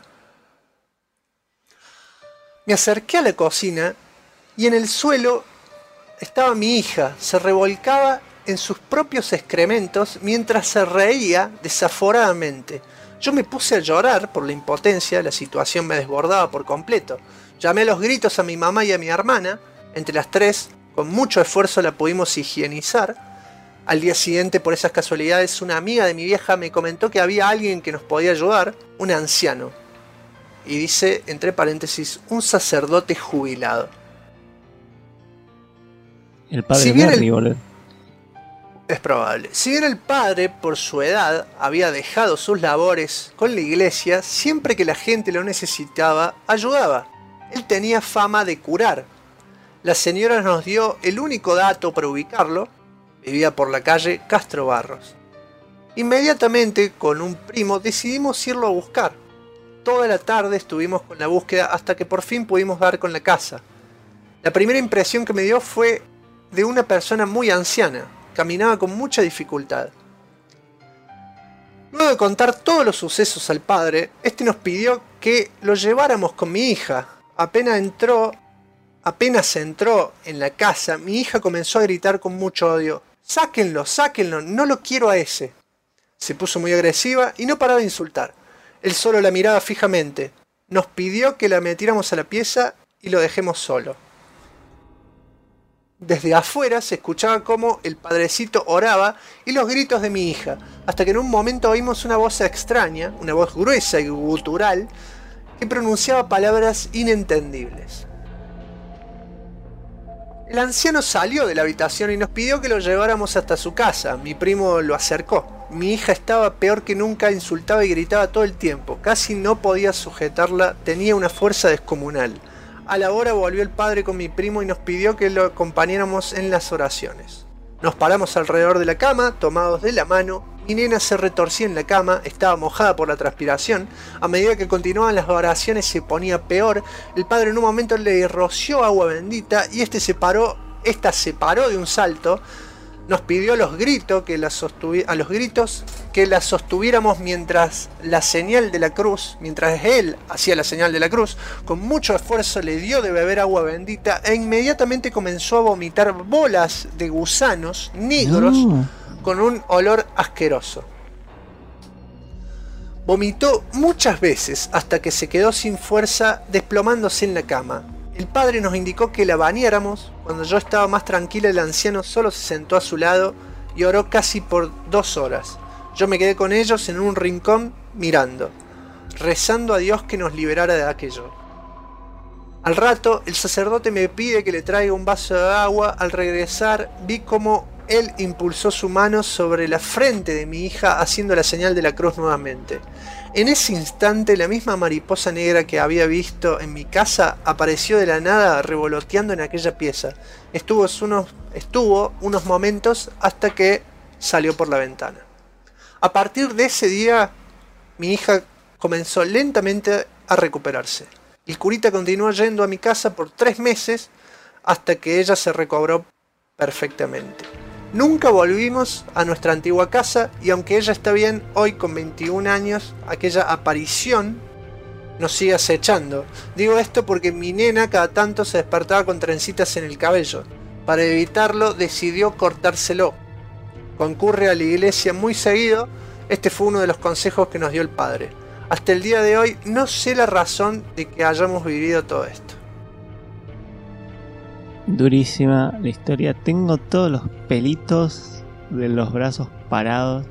Me acerqué a la cocina y en el suelo estaba mi hija. Se revolcaba en sus propios excrementos mientras se reía desaforadamente. Yo me puse a llorar por la impotencia, la situación me desbordaba por completo. Llamé a los gritos a mi mamá y a mi hermana. Entre las tres, con mucho esfuerzo la pudimos higienizar. Al día siguiente, por esas casualidades, una amiga de mi vieja me comentó que había alguien que nos podía ayudar, un anciano. Y dice, entre paréntesis, un sacerdote jubilado. El padre Merry, boludo. Es probable. Si bien el padre, por su edad, había dejado sus labores con la iglesia, siempre que la gente lo necesitaba, ayudaba. Él tenía fama de curar. La señora nos dio el único dato para ubicarlo. Vivía por la calle Castro Barros. Inmediatamente, con un primo, decidimos irlo a buscar. Toda la tarde estuvimos con la búsqueda hasta que por fin pudimos dar con la casa. La primera impresión que me dio fue de una persona muy anciana. Caminaba con mucha dificultad. Luego de contar todos los sucesos al padre, este nos pidió que lo lleváramos con mi hija. Apenas entró en la casa, mi hija comenzó a gritar con mucho odio: ¡Sáquenlo, sáquenlo! ¡No lo quiero a ese! Se puso muy agresiva y no paraba de insultar. Él solo la miraba fijamente. Nos pidió que la metiéramos a la pieza y lo dejemos solo. Desde afuera se escuchaba cómo el padrecito oraba y los gritos de mi hija, hasta que en un momento oímos una voz extraña, una voz gruesa y gutural, que pronunciaba palabras inentendibles. El anciano salió de la habitación y nos pidió que lo lleváramos hasta su casa. Mi primo lo acercó. Mi hija estaba peor que nunca, insultaba y gritaba todo el tiempo. Casi no podía sujetarla, tenía una fuerza descomunal. A la hora volvió el padre con mi primo y nos pidió que lo acompañáramos en las oraciones. Nos paramos alrededor de la cama, tomados de la mano. Mi nena se retorcía en la cama, estaba mojada por la transpiración. A medida que continuaban las oraciones se ponía peor. El padre en un momento le roció agua bendita y esta se paró de un salto. Nos pidió a los gritos que la sostuviéramos mientras él hacía la señal de la cruz. Con mucho esfuerzo le dio de beber agua bendita e inmediatamente comenzó a vomitar bolas de gusanos negros con un olor asqueroso. Vomitó muchas veces hasta que se quedó sin fuerza, desplomándose en la cama. El padre nos indicó que la bañáramos. Cuando yo estaba más tranquila, el anciano solo se sentó a su lado y oró casi por 2 horas. Yo me quedé con ellos en un rincón mirando, rezando a Dios que nos liberara de aquello. Al rato, el sacerdote me pide que le traiga un vaso de agua. Al regresar, vi cómo él impulsó su mano sobre la frente de mi hija, haciendo la señal de la cruz nuevamente. En ese instante, la misma mariposa negra que había visto en mi casa apareció de la nada revoloteando en aquella pieza. Estuvo unos momentos hasta que salió por la ventana. A partir de ese día, mi hija comenzó lentamente a recuperarse. El curita continuó yendo a mi casa por 3 meses hasta que ella se recobró perfectamente. Nunca volvimos a nuestra antigua casa y aunque ella está bien, hoy con 21 años, aquella aparición nos sigue acechando. Digo esto porque mi nena cada tanto se despertaba con trencitas en el cabello. Para evitarlo decidió cortárselo. Concurre a la iglesia muy seguido. Este fue uno de los consejos que nos dio el padre. Hasta el día de hoy no sé la razón de que hayamos vivido todo esto. Durísima la historia. Tengo todos los pelitos de los brazos parados.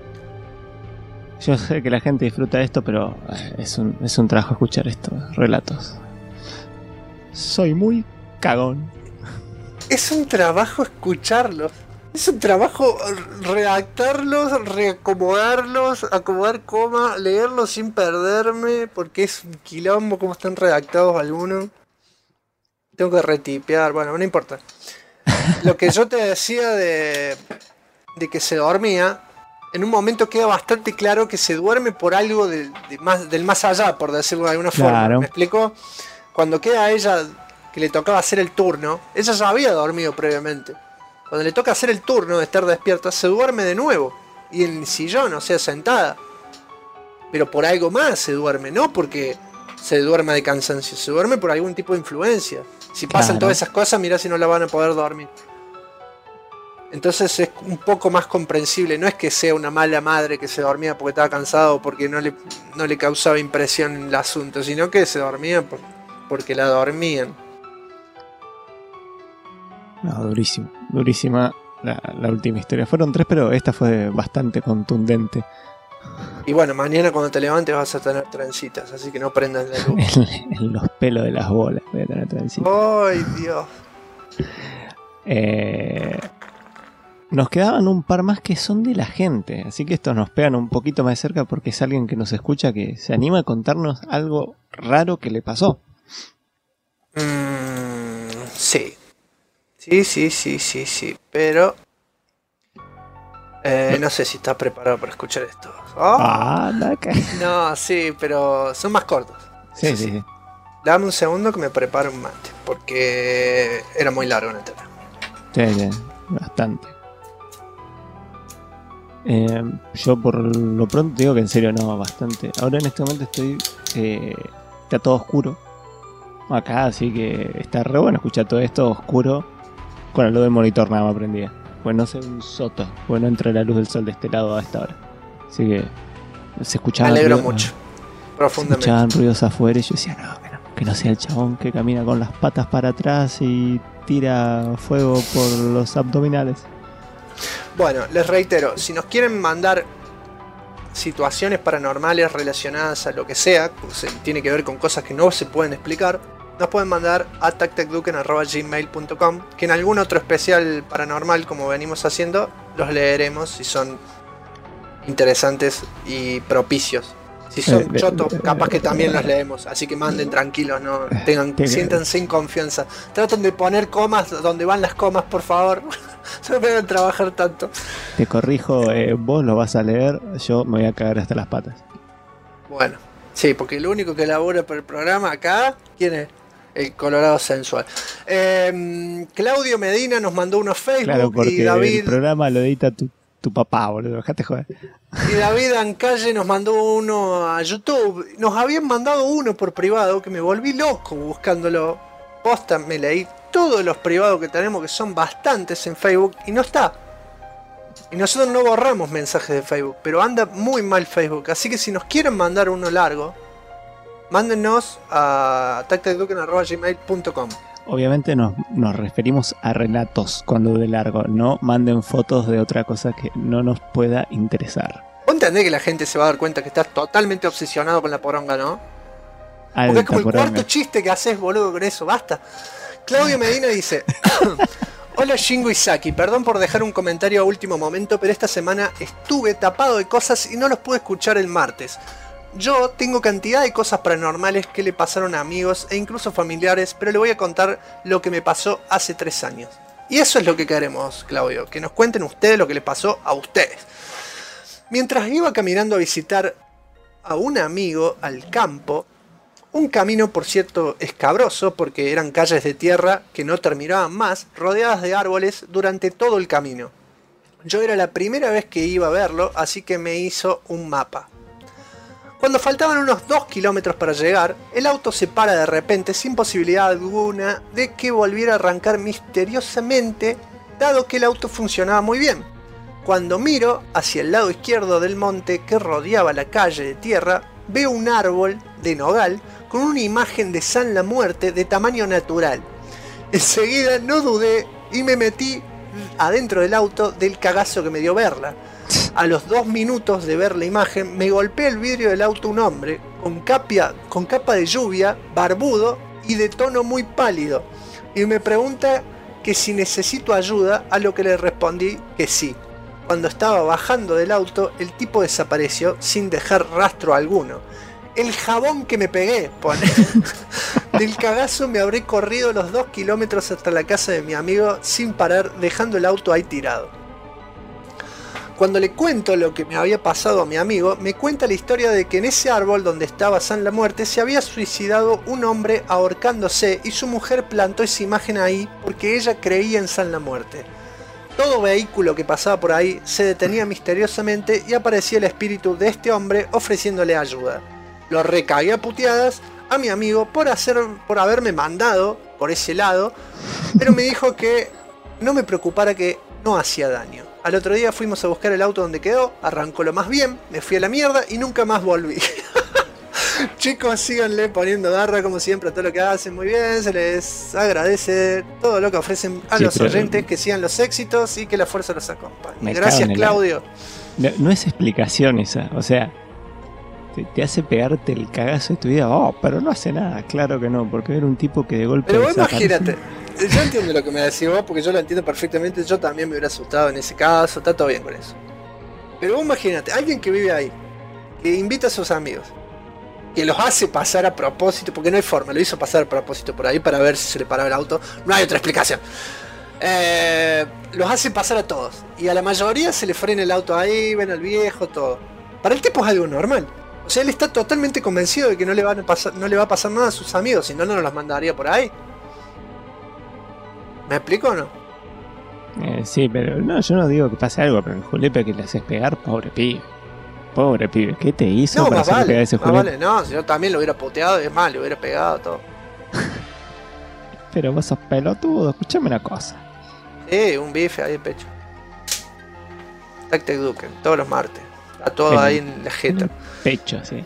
Yo sé que la gente disfruta de esto, pero es un trabajo escuchar estos relatos. Soy muy cagón. Es un trabajo escucharlos. Es un trabajo redactarlos, reacomodarlos, acomodar coma, leerlos sin perderme, porque es un quilombo como están redactados algunos. Tengo que retipear, bueno, no importa. Lo que yo te decía de que se dormía, en un momento queda bastante claro que se duerme por algo del más allá, por decirlo de alguna forma. Claro. ¿Me explico? Cuando queda a ella que le tocaba hacer el turno, ella ya había dormido previamente. Cuando le toca hacer el turno de estar despierta, se duerme de nuevo. Y en el sillón, o sea, sentada. Pero por algo más se duerme, no porque se duerma de cansancio, se duerme por algún tipo de influencia. Si pasan todas esas cosas, mirá si no la van a poder dormir. Entonces es un poco más comprensible. No es que sea una mala madre que se dormía porque estaba cansado o porque no le causaba impresión el asunto, sino que se dormía porque la dormían. No, durísima la última historia. Fueron 3, pero esta fue bastante contundente. Y bueno, mañana cuando te levantes vas a tener trencitas, así que no prendas la luz. En los pelos de las bolas voy a tener trencitas. ¡Ay, Dios! Nos quedaban un par más que son de la gente, así que estos nos pegan un poquito más de cerca porque es alguien que nos escucha que se anima a contarnos algo raro que le pasó. Sí. Sí, pero no sé si estás preparado para escuchar esto. No, sí, pero son más cortos. Sí. Dame un segundo que me preparo un mate, porque era muy largo el tema. Sí, bastante. Yo por lo pronto digo que en serio no, bastante. Ahora en este momento está todo oscuro acá, así que está re bueno escuchar todo esto oscuro con la luz del monitor nada más prendida. Pues no sé un soto, pues no entra la luz del sol de este lado a esta hora. Así que se escuchaba. Me alegro mucho, profundamente. Se escuchaban ruidos afuera y yo decía, que no sea el chabón que camina con las patas para atrás y tira fuego por los abdominales. Bueno, les reitero, si nos quieren mandar situaciones paranormales relacionadas a lo que sea, pues tiene que ver con cosas que no se pueden explicar, nos pueden mandar a tactecduken@gmail.com, que en algún otro especial paranormal, como venimos haciendo, los leeremos si son interesantes y propicios. Si son chotos, capaz que también los leemos, así que manden tranquilos, no siéntanse en confianza. Traten de poner comas donde van las comas, por favor. No me hagan trabajar tanto. Te corrijo, vos lo vas a leer, yo me voy a cagar hasta las patas. Bueno, sí, porque el único que labora por el programa acá, ¿quién es? El Colorado Sensual. Claudio Medina nos mandó unos Facebook. Claro, porque y David, el programa lo edita tu papá, boludo, dejate joder. Y David Ancalle nos mandó uno a YouTube. Nos habían mandado uno por privado que me volví loco buscándolo. Posta, me leí todos los privados que tenemos, que son bastantes en Facebook, y no está. Y nosotros no borramos mensajes de Facebook, pero anda muy mal Facebook. Así que si nos quieren mandar uno largo, mándenos a tactacduken@gmail.com. Obviamente nos referimos a relatos cuando de largo. No manden fotos de otra cosa que no nos pueda interesar. Vos entendés que la gente se va a dar cuenta que estás totalmente obsesionado con la poronga, ¿no? Alta Porque es como el poronga. cuarto chiste que haces, boludo, con eso. Basta. Claudio Medina dice: Hola Shingo y Saki, perdón por dejar un comentario a último momento, pero esta semana estuve tapado de cosas y no los pude escuchar el martes. Yo tengo cantidad de cosas paranormales que le pasaron a amigos e incluso familiares, pero le voy a contar lo que me pasó hace 3 años. Y eso es lo que queremos, Claudio, que nos cuenten ustedes lo que les pasó a ustedes. Mientras iba caminando a visitar a un amigo al campo, un camino por cierto escabroso porque eran calles de tierra que no terminaban más, rodeadas de árboles durante todo el camino. Yo era la primera vez que iba a verlo, así que me hizo un mapa. Cuando faltaban unos 2 kilómetros para llegar, el auto se para de repente sin posibilidad alguna de que volviera a arrancar misteriosamente, dado que el auto funcionaba muy bien. Cuando miro hacia el lado izquierdo del monte que rodeaba la calle de tierra, veo un árbol de nogal con una imagen de San la Muerte de tamaño natural. Enseguida no dudé y me metí adentro del auto del cagazo que me dio verla. A los 2 minutos de ver la imagen, me golpea el vidrio del auto un hombre con capa de lluvia, barbudo y de tono muy pálido, y me pregunta que si necesito ayuda, a lo que le respondí que sí. Cuando estaba bajando del auto, el tipo desapareció sin dejar rastro alguno. El jabón que me pegué, pone. Del cagazo me habré corrido los 2 kilómetros hasta la casa de mi amigo sin parar, dejando el auto ahí tirado. Cuando le cuento lo que me había pasado a mi amigo, me cuenta la historia de que en ese árbol donde estaba San la Muerte se había suicidado un hombre ahorcándose y su mujer plantó esa imagen ahí porque ella creía en San la Muerte. Todo vehículo que pasaba por ahí se detenía misteriosamente y aparecía el espíritu de este hombre ofreciéndole ayuda. Lo recagué a puteadas a mi amigo por haberme mandado por ese lado, pero me dijo que no me preocupara, que no hacía daño. Al otro día fuimos a buscar el auto donde quedó, arrancó lo más bien, me fui a la mierda y nunca más volví. Chicos, síganle poniendo garra como siempre a todo lo que hacen, muy bien, se les agradece todo lo que ofrecen a los oyentes, que sigan los éxitos y que la fuerza los acompañe. Gracias, Claudio. No es explicación esa, o sea, te hace pegarte el cagazo de tu vida. Oh, pero no hace nada, claro que no, porque era un tipo que de golpe... Pero vos imagínate, yo entiendo lo que me decís vos, porque yo lo entiendo perfectamente, yo también me hubiera asustado en ese caso, está todo bien con eso. Pero vos imagínate, alguien que vive ahí, que invita a sus amigos, que los hace pasar a propósito, porque no hay forma, lo hizo pasar a propósito por ahí para ver si se le paraba el auto, no hay otra explicación. Los hace pasar a todos, y a la mayoría se le frena el auto ahí, ven al viejo, todo. Para el tipo es algo normal. O sea, él está totalmente convencido de que no le va a pasar nada a sus amigos, si no, no los mandaría por ahí. ¿Me explico o no? Sí, pero no, yo no digo que pase algo, pero el julepe que le haces pegar, pobre pibe. Pobre pibe, ¿qué te hizo no, para hacerle pegar a ese julepe? Vale, no, si yo también lo hubiera puteado, es más, le hubiera pegado todo. Pero vos sos pelotudo, escuchame una cosa. Sí, un bife ahí de pecho. Tactacduken, todos los martes. A todo ahí en la jeta. Pecho, sí.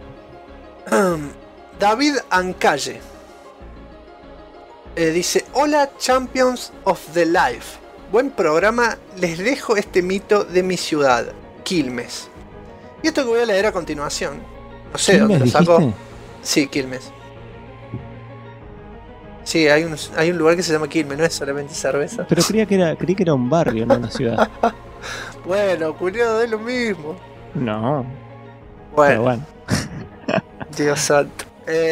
David Ancalle dice: hola Champions of the Life, buen programa, les dejo este mito de mi ciudad, Quilmes. Y esto que voy a leer a continuación, no sé dónde lo sacó. Sí, Quilmes. Sí, hay un lugar que se llama Quilmes, no es solamente cerveza. Pero creí que era un barrio, no una ciudad. Bueno, culiado, es lo mismo. No. Bueno. Pero bueno. Dios santo.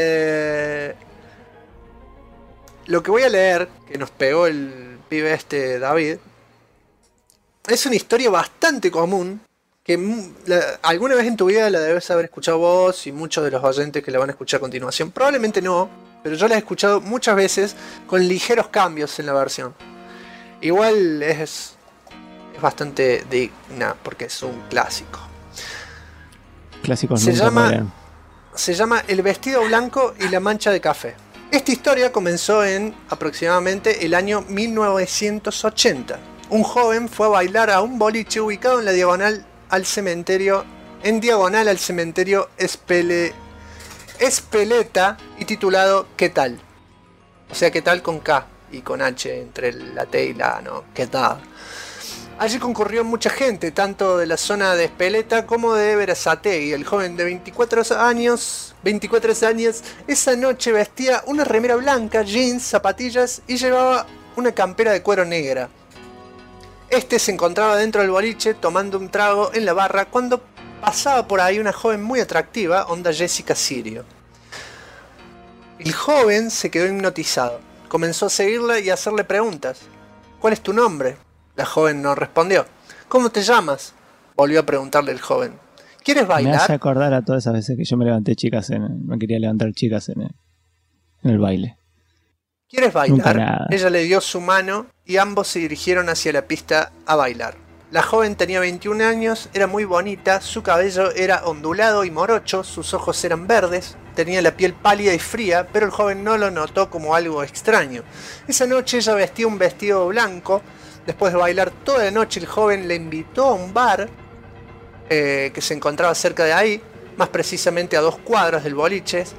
Lo que voy a leer, que nos pegó el pibe David, es una historia bastante común, que alguna vez en tu vida la debes haber escuchado vos y muchos de los oyentes que la van a escuchar a continuación. Probablemente no, pero yo la he escuchado muchas veces con ligeros cambios en la versión. Igual es bastante digna porque es un clásico. Clásicos nunca mueren. Se llama El vestido blanco y la mancha de café. Esta historia comenzó en aproximadamente el año 1980. Un joven fue a bailar a un boliche ubicado en diagonal al cementerio Spele Espeleta y titulado ¿Qué tal? O sea, ¿qué tal? Con K y con H entre la T y la A, ¿no? ¿Qué tal? Allí concurrió mucha gente, tanto de la zona de Espeleta como de Berazategui. El joven de 24 años, esa noche vestía una remera blanca, jeans, zapatillas y llevaba una campera de cuero negra. Este se encontraba dentro del boliche tomando un trago en la barra cuando pasaba por ahí una joven muy atractiva, onda Jessica Sirio. El joven se quedó hipnotizado. Comenzó a seguirla y a hacerle preguntas. ¿Cuál es tu nombre? La joven no respondió. ¿Cómo te llamas? Volvió a preguntarle el joven. ¿Quieres bailar? Me hace acordar a todas esas veces que yo me levanté me quería levantar chicas en el baile. ¿Quieres bailar? Ella le dio su mano y ambos se dirigieron hacia la pista a bailar. La joven tenía 21 años, era muy bonita, su cabello era ondulado y morocho, sus ojos eran verdes, tenía la piel pálida y fría, pero el joven no lo notó como algo extraño. Esa noche ella vestía un vestido blanco. Después de bailar toda la noche, el joven le invitó a un bar que se encontraba cerca de ahí, más precisamente a 2 cuadras del boliches.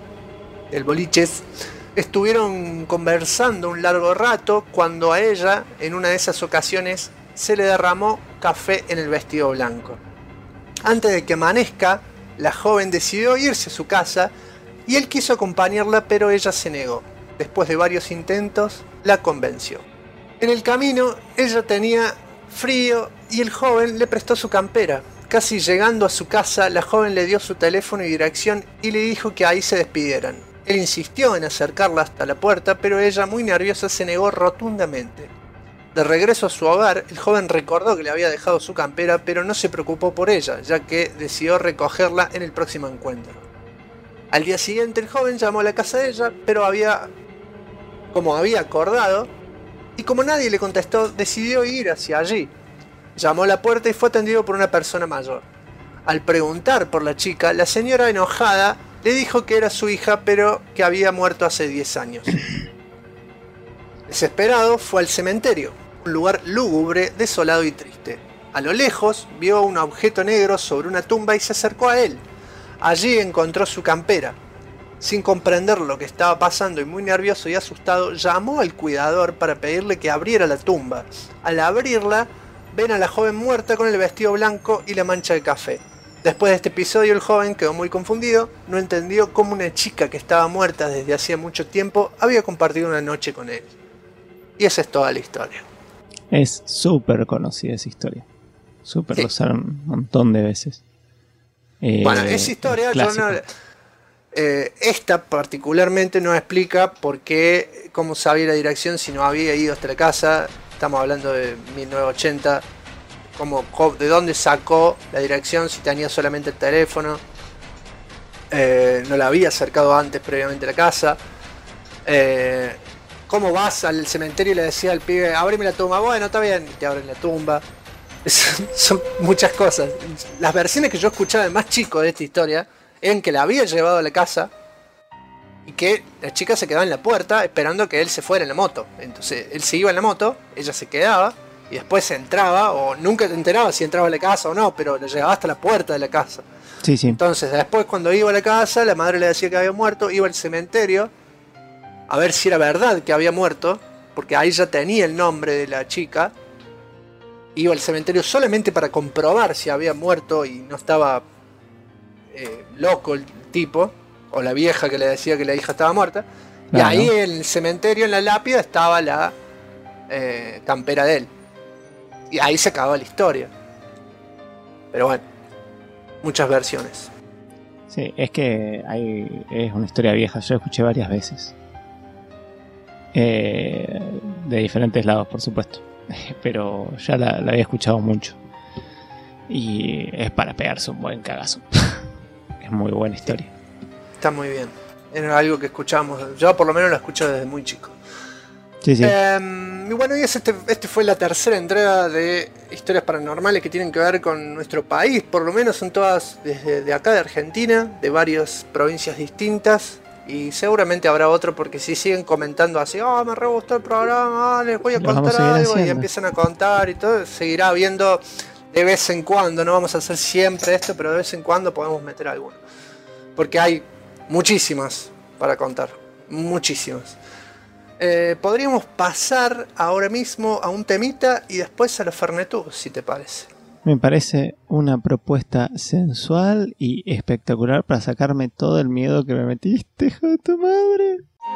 Estuvieron conversando un largo rato cuando a ella, en una de esas ocasiones, se le derramó café en el vestido blanco. Antes de que amanezca, la joven decidió irse a su casa y él quiso acompañarla, pero ella se negó. Después de varios intentos, la convenció. En el camino, ella tenía frío y el joven le prestó su campera. Casi llegando a su casa, la joven le dio su teléfono y dirección y le dijo que ahí se despidieran. Él insistió en acercarla hasta la puerta, pero ella, muy nerviosa, se negó rotundamente. De regreso a su hogar, el joven recordó que le había dejado su campera, pero no se preocupó por ella, ya que decidió recogerla en el próximo encuentro. Al día siguiente, el joven llamó a la casa de ella, pero como había acordado, y como nadie le contestó, decidió ir hacia allí. Llamó a la puerta y fue atendido por una persona mayor. Al preguntar por la chica, la señora, enojada, le dijo que era su hija, pero que había muerto hace 10 años. Desesperado, fue al cementerio, un lugar lúgubre, desolado y triste. A lo lejos, vio un objeto negro sobre una tumba y se acercó a él. Allí encontró su campera. Sin comprender lo que estaba pasando y muy nervioso y asustado, llamó al cuidador para pedirle que abriera la tumba. Al abrirla, ven a la joven muerta con el vestido blanco y la mancha de café. Después de este episodio, el joven quedó muy confundido, no entendió cómo una chica que estaba muerta desde hacía mucho tiempo había compartido una noche con él. Y esa es toda la historia. Es súper conocida esa historia. Súper, sí. Lo usaron un montón de veces. Bueno, esa historia yo no... esta particularmente no explica por qué, cómo sabía la dirección si no había ido hasta la casa. Estamos hablando de 1980. De dónde sacó la dirección si tenía solamente el teléfono. No la había acercado antes previamente a la casa. ¿Cómo vas al cementerio y le decía al pibe, ábreme la tumba? Bueno, está bien, te abren la tumba. Son muchas cosas. Las versiones que yo escuchaba de más chico de esta historia eran que la había llevado a la casa y que la chica se quedaba en la puerta esperando que él se fuera en la moto. Entonces él se iba en la moto, ella se quedaba y después entraba, o nunca te enterabas si entraba a la casa o no, pero la llevaba hasta la puerta de la casa. Sí, sí. Entonces después, cuando iba a la casa, la madre le decía que había muerto, iba al cementerio a ver si era verdad que había muerto, porque ahí ya tenía el nombre de la chica. Iba al cementerio solamente para comprobar si había muerto y no estaba loco el tipo, o la vieja que le decía que la hija estaba muerta. Claro. Y ahí en el cementerio, en la lápida, estaba la campera de él. Y ahí se acababa la historia. Pero bueno, muchas versiones. Sí, es que es una historia vieja, yo la escuché varias veces. De diferentes lados, por supuesto. Pero ya la había escuchado mucho. Y es para pegarse un buen cagazo. Es muy buena historia. Está muy bien. Era algo que escuchamos. Yo por lo menos lo escucho desde muy chico. Sí, sí. Y bueno, y este fue la tercera entrega de historias paranormales que tienen que ver con nuestro país. Por lo menos son todas desde de acá de Argentina, de varias provincias distintas. Y seguramente habrá otro, porque si siguen comentando así, me re gustó el programa, les voy a contar algo, y empiezan a contar y todo, seguirá habiendo de vez en cuando. No vamos a hacer siempre esto, pero de vez en cuando podemos meter alguno. Porque hay muchísimas para contar, muchísimas. Podríamos pasar ahora mismo a un temita y después a los Fernetús, si te parece. Me parece una propuesta sensual y espectacular para sacarme todo el miedo que me metiste, hijo de tu madre.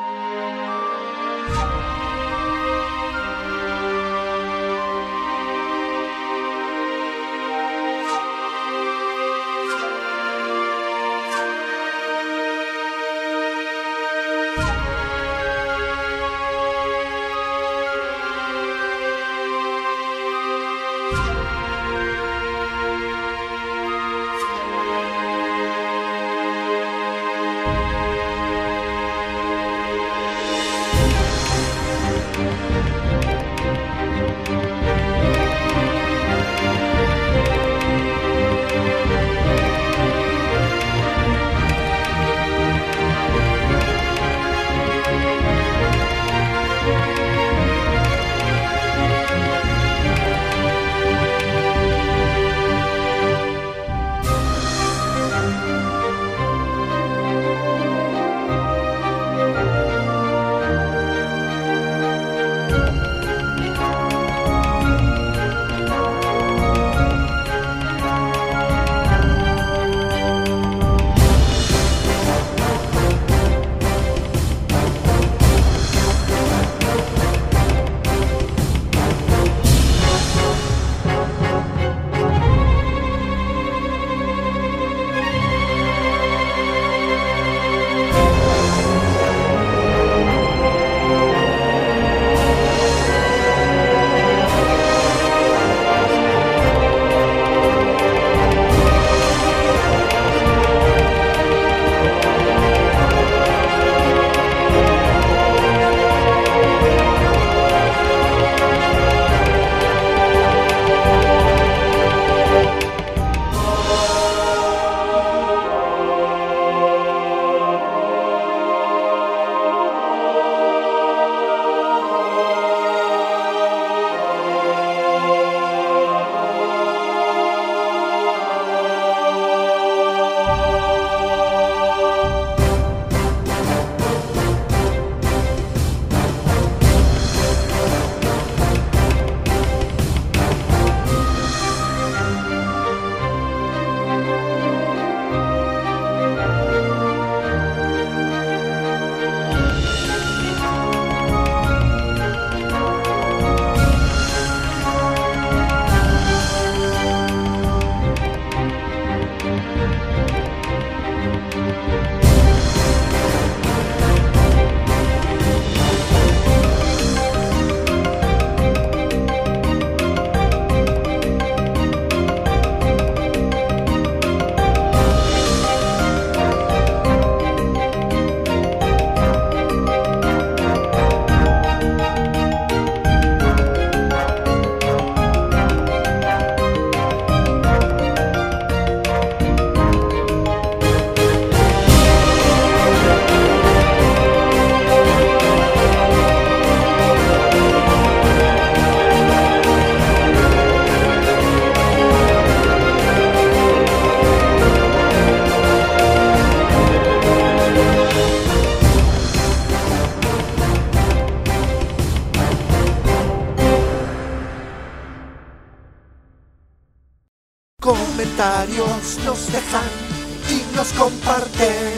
Comentarios nos dejan y nos comparten.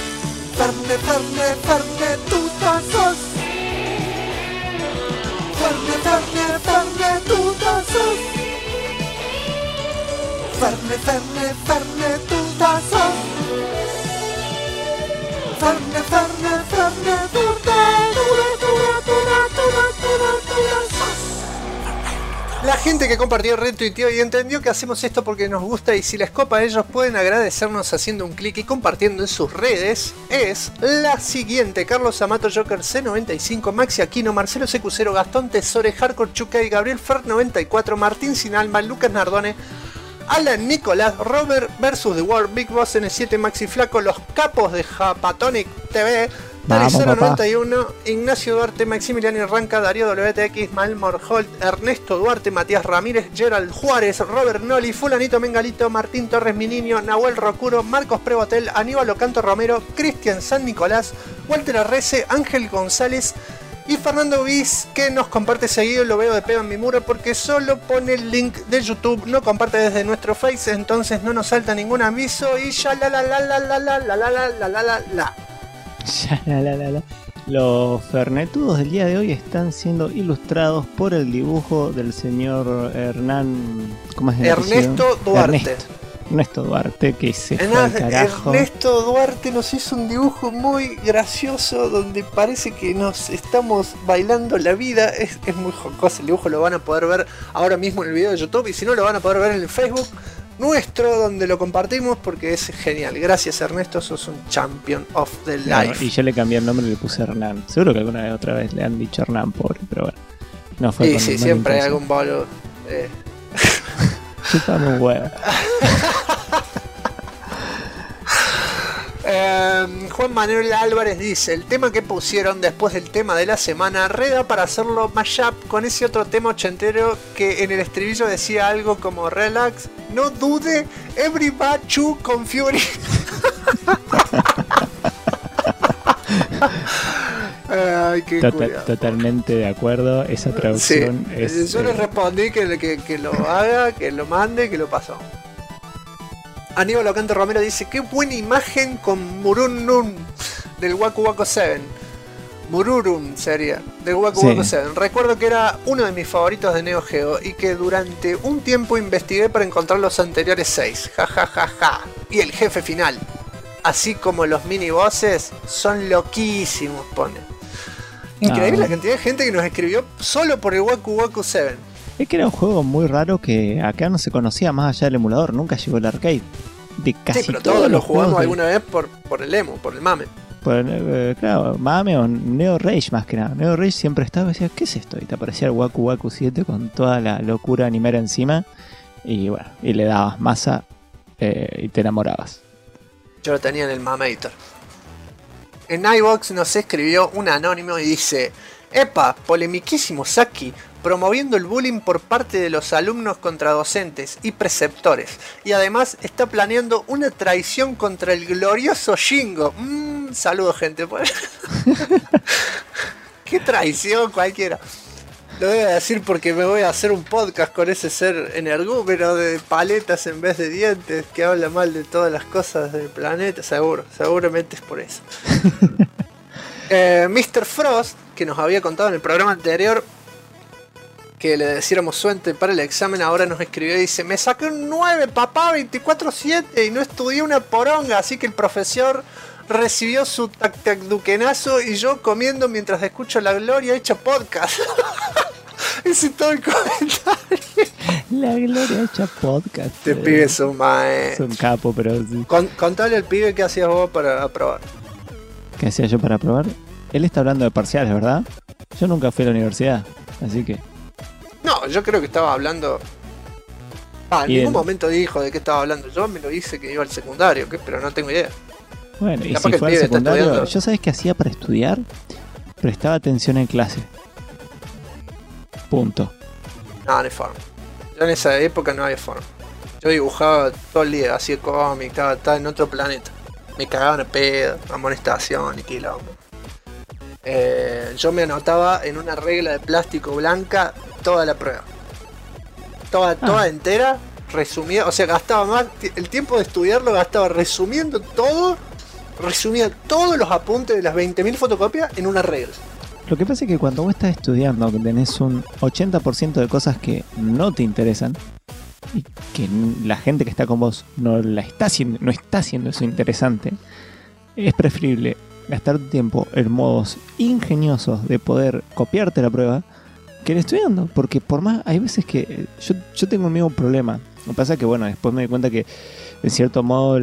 Ferne, Ferne, Ferne, tutazos. Ferne, Ferne, Ferne, tutazos. Ferne, Ferne, Ferne, tutazos. Ferne, Ferne, Ferne, La gente que compartió, retuiteó y entendió que hacemos esto porque nos gusta, y si les copa ellos pueden agradecernos haciendo un clic y compartiendo en sus redes, es la siguiente: Carlos Amato, Joker C95, Maxi Aquino, Marcelo Secucero, Gastón Tesore, Hardcore Chucay, Gabriel Fer94, Martín Sin Alma, Lucas Nardone, Alan Nicolás, Robert vs The World, Big Boss N7, Maxi Flaco, Los Capos de Japatonic TV, Vamos, papá. Tarizoro91, Ignacio Duarte, Maximiliano Ranca, Darío WTX, Ismael Morholt, Ernesto Duarte, Matías Ramírez, Gerald Juárez, Robert Noli, Fulanito Mengalito, Martín Torres Mi Niño, Nahuel Rocuro, Marcos Prebotel, Aníbal Ocanto Romero, Cristian San Nicolás, Walter Arrece, Ángel González y Fernando Viz, que nos comparte seguido. Lo veo de pedo en mi muro porque solo pone el link de YouTube, no comparte desde nuestro Face, entonces no nos salta ningún aviso y ya la. Ya. Los fernetudos del día de hoy están siendo ilustrados por el dibujo del señor Hernán. ¿Cómo es el Ernesto apellido? Duarte. Ernesto Duarte, que se fue al carajo. Ernesto Duarte nos hizo un dibujo muy gracioso donde parece que nos estamos bailando la vida. Es muy jocoso el dibujo, lo van a poder ver ahora mismo en el video de YouTube y si no lo van a poder ver en el Facebook nuestro donde lo compartimos porque es genial. Gracias Ernesto, sos un champion of the life. Claro, y yo le cambié el nombre y le puse Hernán. Seguro que alguna vez otra vez le han dicho Hernán, pobre, pero bueno. No fue. Y sí, siempre hay algún bolo. Chupame un huevo. Juan Manuel Álvarez dice: el tema que pusieron después del tema de la semana reda para hacerlo mashup con ese otro tema ochentero que en el estribillo decía algo como relax, no dude, everybody chew con Fury. Ay, qué totalmente de acuerdo, esa traducción sí, es... Yo le respondí que lo haga, que lo mande, que lo pasó. Aníbal Ocanto Romero dice: qué buena imagen con Murunun del Waku Waku 7. Mururun sería, del Waku Waku 7. Recuerdo que era uno de mis favoritos de Neo Geo y que durante un tiempo investigué para encontrar los anteriores 6. Ja. Y el jefe final, así como los mini bosses, son loquísimos, pone. Increíble la cantidad de gente que nos escribió solo por el Waku Waku 7. Es que era un juego muy raro que acá no se conocía más allá del emulador, nunca llegó el arcade. De casi sí, pero todos lo jugamos de... alguna vez por el emo, por el mame. Claro, mame o Neo Rage más que nada. Neo Rage siempre estaba y decía, ¿qué es esto? Y te aparecía el Waku Waku 7 con toda la locura animera encima. Y bueno, y le dabas masa y te enamorabas. Yo lo tenía en el Mamator. En iVox nos escribió un anónimo y dice: epa, polemiquísimo Saki, promoviendo el bullying por parte de los alumnos contra docentes y preceptores. Y además está planeando una traición contra el glorioso Shingo. Saludos, gente. Qué traición cualquiera. Lo voy a decir porque me voy a hacer un podcast con ese ser energúmeno de paletas en vez de dientes que habla mal de todas las cosas del planeta. Seguramente es por eso. Mr. Frost, que nos había contado en el programa anterior que le deciéramos suerte para el examen, ahora nos escribió y dice: me saqué un 9, papá, 24/7 y no estudié una poronga, así que el profesor recibió su duquenazo y yo comiendo mientras escucho La Gloria hecha podcast. Ese es todo el comentario. La Gloria hecha podcast. Este pibe es un mae. Es un capo, pero... Sí. Contale al pibe qué hacías vos para aprobar. ¿Qué hacía yo para aprobar? Él está hablando de parciales, ¿verdad? Yo nunca fui a la universidad, así que... No, yo creo que estaba hablando... en ningún momento dijo de qué estaba hablando. Yo me lo hice que iba al secundario, pero no tengo idea. Bueno, y si fue al secundario, ¿yo sabes qué hacía para estudiar? Prestaba atención en clase. Punto. No hay forma. Yo en esa época no había forma. Yo dibujaba todo el día, hacía cómic, estaba en otro planeta. Me cagaban a pedo, amonestación y quilombo. Yo me anotaba en una regla de plástico blanca toda la prueba. Toda entera, resumida. O sea, gastaba más. El tiempo de estudiar lo gastaba resumiendo todo. Resumía todos los apuntes de las 20.000 fotocopias en una regla. Lo que pasa es que cuando vos estás estudiando, que tenés un 80% de cosas que no te interesan y que la gente que está con vos no está haciendo eso interesante, es preferible gastar tu tiempo en modos ingeniosos de poder copiarte la prueba que en estudiando, porque por más hay veces que yo tengo el mismo problema. Lo que pasa es que bueno, después me di cuenta que en cierto modo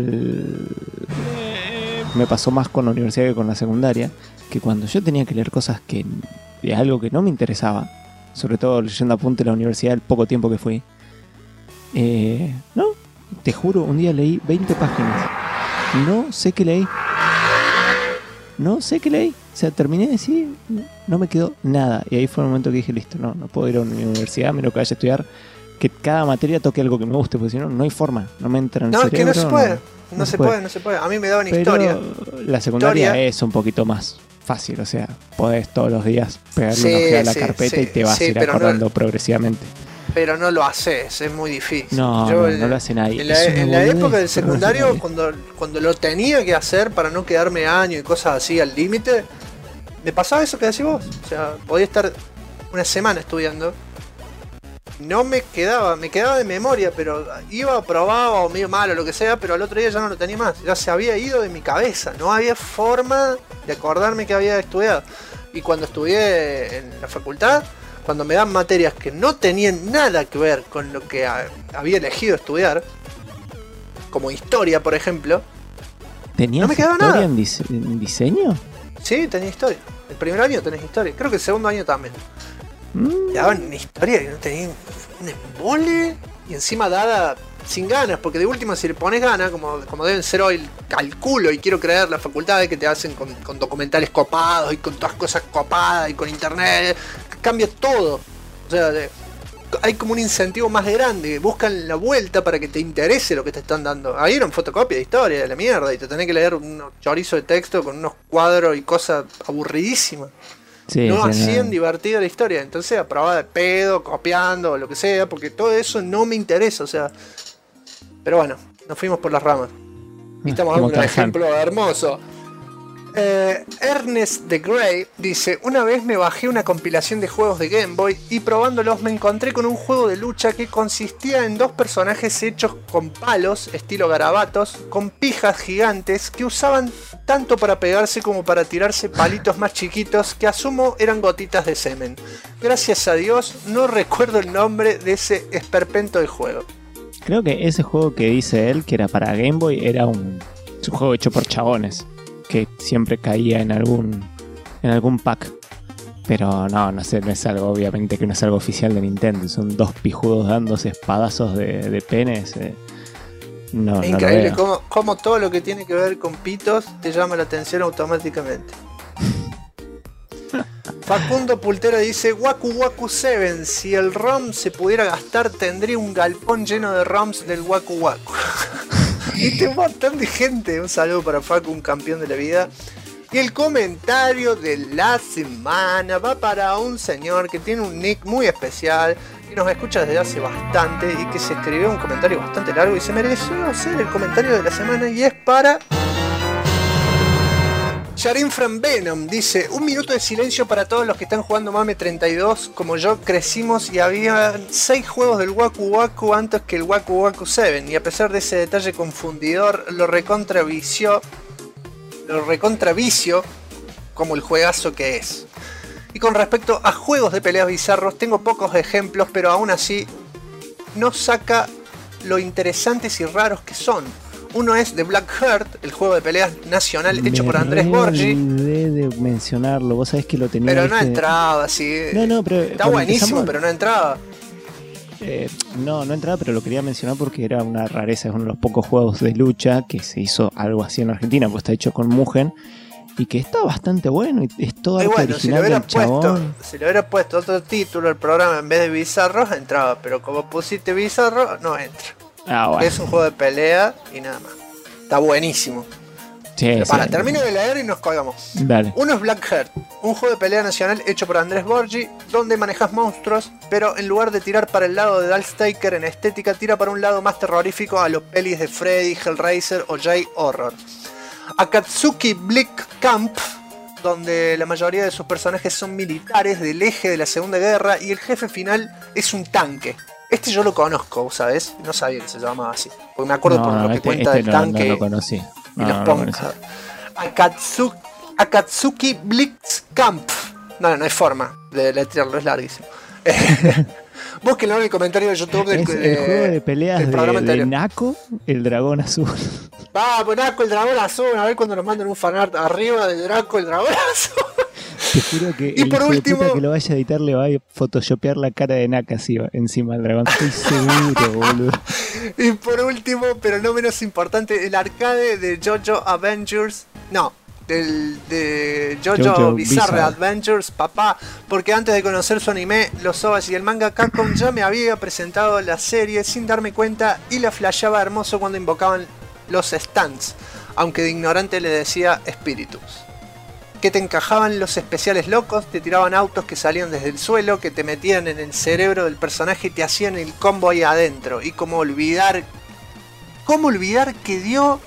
me pasó más con la universidad que con la secundaria, que cuando yo tenía que leer cosas que de algo que no me interesaba, sobre todo leyendo apuntes de la universidad el poco tiempo que fui, no, te juro, un día leí 20 páginas, no sé qué leí, no sé qué leí. O sea, terminé de decir, no me quedó nada. Y ahí fue el momento que dije, listo, no puedo ir a una universidad, menos que vaya a estudiar, que cada materia toque algo que me guste, porque si no, no hay forma, no me entra en el cerebro. No, es que no se puede. No se puede. A mí me daban historia. La secundaria es un poquito más fácil, o sea, podés todos los días pegarle una ojeada a la carpeta y te vas a ir acordando progresivamente. Pero no lo haces, es muy difícil. No lo hace nadie. En la época del secundario, cuando lo tenía que hacer para no quedarme años y cosas así al límite, me pasaba eso que decís vos. O sea, podía estar una semana estudiando. No me quedaba de memoria, pero probaba o medio malo, lo que sea, pero al otro día ya no lo tenía más. Ya se había ido de mi cabeza, no había forma de acordarme que había estudiado. Y cuando estudié en la facultad, cuando me dan materias que no tenían nada que ver con lo que había elegido estudiar, como historia, por ejemplo, no me quedaba nada. ¿Tenías historia en diseño? Sí, tenía historia. El primer año tenés historia, creo que el segundo año también. Te daban una historia que no tenía un embole y encima dada sin ganas, porque de última si le pones ganas, como deben ser hoy, calculo y quiero creer las facultades que te hacen con documentales copados y con todas cosas copadas y con internet, cambia todo. O sea, hay como un incentivo más grande, buscan la vuelta para que te interese lo que te están dando. Ahí era una fotocopia de historia de la mierda y te tenés que leer un chorizo de texto con unos cuadros y cosas aburridísimas. Sí, no hacían divertida la historia, entonces aprobaba de pedo, copiando, o lo que sea, porque todo eso no me interesa, o sea. Pero bueno, nos fuimos por las ramas. Y estamos dando un ejemplo hermoso. Ernest the Grey dice: una vez me bajé una compilación de juegos de Game Boy y probándolos me encontré con un juego de lucha que consistía en dos personajes hechos con palos, estilo garabatos, con pijas gigantes que usaban tanto para pegarse como para tirarse palitos más chiquitos que asumo eran gotitas de semen. Gracias a Dios no recuerdo el nombre de ese esperpento de juego. Creo que ese juego que dice él, que era para Game Boy, era un juego hecho por chabones, que siempre caía en algún pack. Pero no sé, no es algo, obviamente que no es algo oficial de Nintendo. Son dos pijudos dándose espadazos de penes. No, es increíble cómo todo lo que tiene que ver con pitos te llama la atención automáticamente. Facundo Pultero dice: Waku Waku 7, si el ROM se pudiera gastar tendría un galpón lleno de ROMs del Waku Waku. Y un montón de gente. Un saludo para Facu, un campeón de la vida. Y el comentario de la semana va para un señor que tiene un nick muy especial, que nos escucha desde hace bastante y que se escribió un comentario bastante largo y se mereció hacer el comentario de la semana, y es para Sharin From Venom. Dice: un minuto de silencio para todos los que están jugando Mame 32. Como yo crecimos y había 6 juegos del Waku Waku antes que el Waku Waku 7. Y a pesar de ese detalle confundidor, lo recontravicio como el juegazo que es. Y con respecto a juegos de peleas bizarros, tengo pocos ejemplos, pero aún así no saca lo interesantes y raros que son. Uno es The Black Heart, el juego de peleas nacional hecho por Andrés Borgi. Olvidé de mencionarlo, vos sabés que lo tenía. Pero no entraba así. No, pero está buenísimo, pero no entraba. No entraba, pero lo quería mencionar porque era una rareza, es uno de los pocos juegos de lucha que se hizo algo así en Argentina, pues está hecho con Mugen y que está bastante bueno y es todo arte original del chabón. Si le hubiera puesto otro título al programa en vez de Bizarros, entraba, pero como pusiste Bizarro, no entra. Bueno. Es un juego de pelea y nada más. Está buenísimo. Sí, termino de leer y nos colgamos. Dale. Uno es Black Heart, un juego de pelea nacional hecho por Andrés Borgi, donde manejas monstruos, pero en lugar de tirar para el lado de Darkstaker en estética, tira para un lado más terrorífico a los pelis de Freddy, Hellraiser o J-Horror. Akatsuki Bleak Camp, donde la mayoría de sus personajes son militares del eje de la Segunda Guerra y el jefe final es un tanque. Este yo lo conozco, ¿sabes? No sabía que se llamaba así. Porque me acuerdo por lo que cuenta del tanque. No lo conocí. Y los ponjas. Akatsuki Blitzkamp. No hay forma de letrarlo, es larguísimo. Búsquenlo en el comentario de YouTube del el juego de peleas de Nako, el dragón azul. Vamos, Nako, el dragón azul. A ver cuando nos mandan un fanart arriba de Draco, el dragón azul. Te juro que y el por último, puta que lo vaya a editar le va a photoshopear la cara de Naka así encima del dragón. Estoy seguro, boludo. Y por último, pero no menos importante, el arcade de JoJo Avengers. No, de JoJo JoJo Bizarre Bizarre Adventures, papá, porque antes de conocer su anime, los OVAs y el manga, Capcom ya me había presentado la serie sin darme cuenta y la flasheaba hermoso cuando invocaban los stands, aunque de ignorante le decía espíritus. Que te encajaban los especiales locos, te tiraban autos que salían desde el suelo, que te metían en el cerebro del personaje y te hacían el combo ahí adentro. Y cómo olvidar que dio,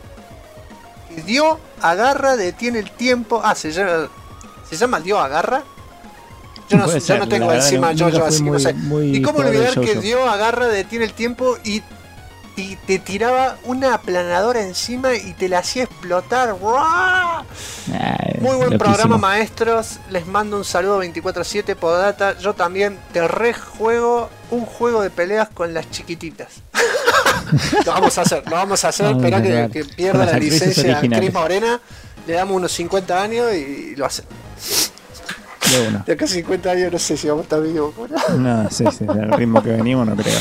agarra, detiene el tiempo. ¿Se llama dio, agarra? Yo no tengo encima JoJo, así que no sé. Y cómo olvidar que dio, agarra, detiene el tiempo y te tiraba una aplanadora encima y te la hacía explotar. Muy buen programa, maestros. Les mando un saludo 24/7. Podata, yo también te rejuego un juego de peleas con las chiquititas. Lo vamos a hacer. Espera que pierda la licencia a Cris Morena. Le damos unos 50 años y lo hacemos. De acá 50 años no sé si vamos a estar vivos. No, sí, al ritmo que venimos no creo.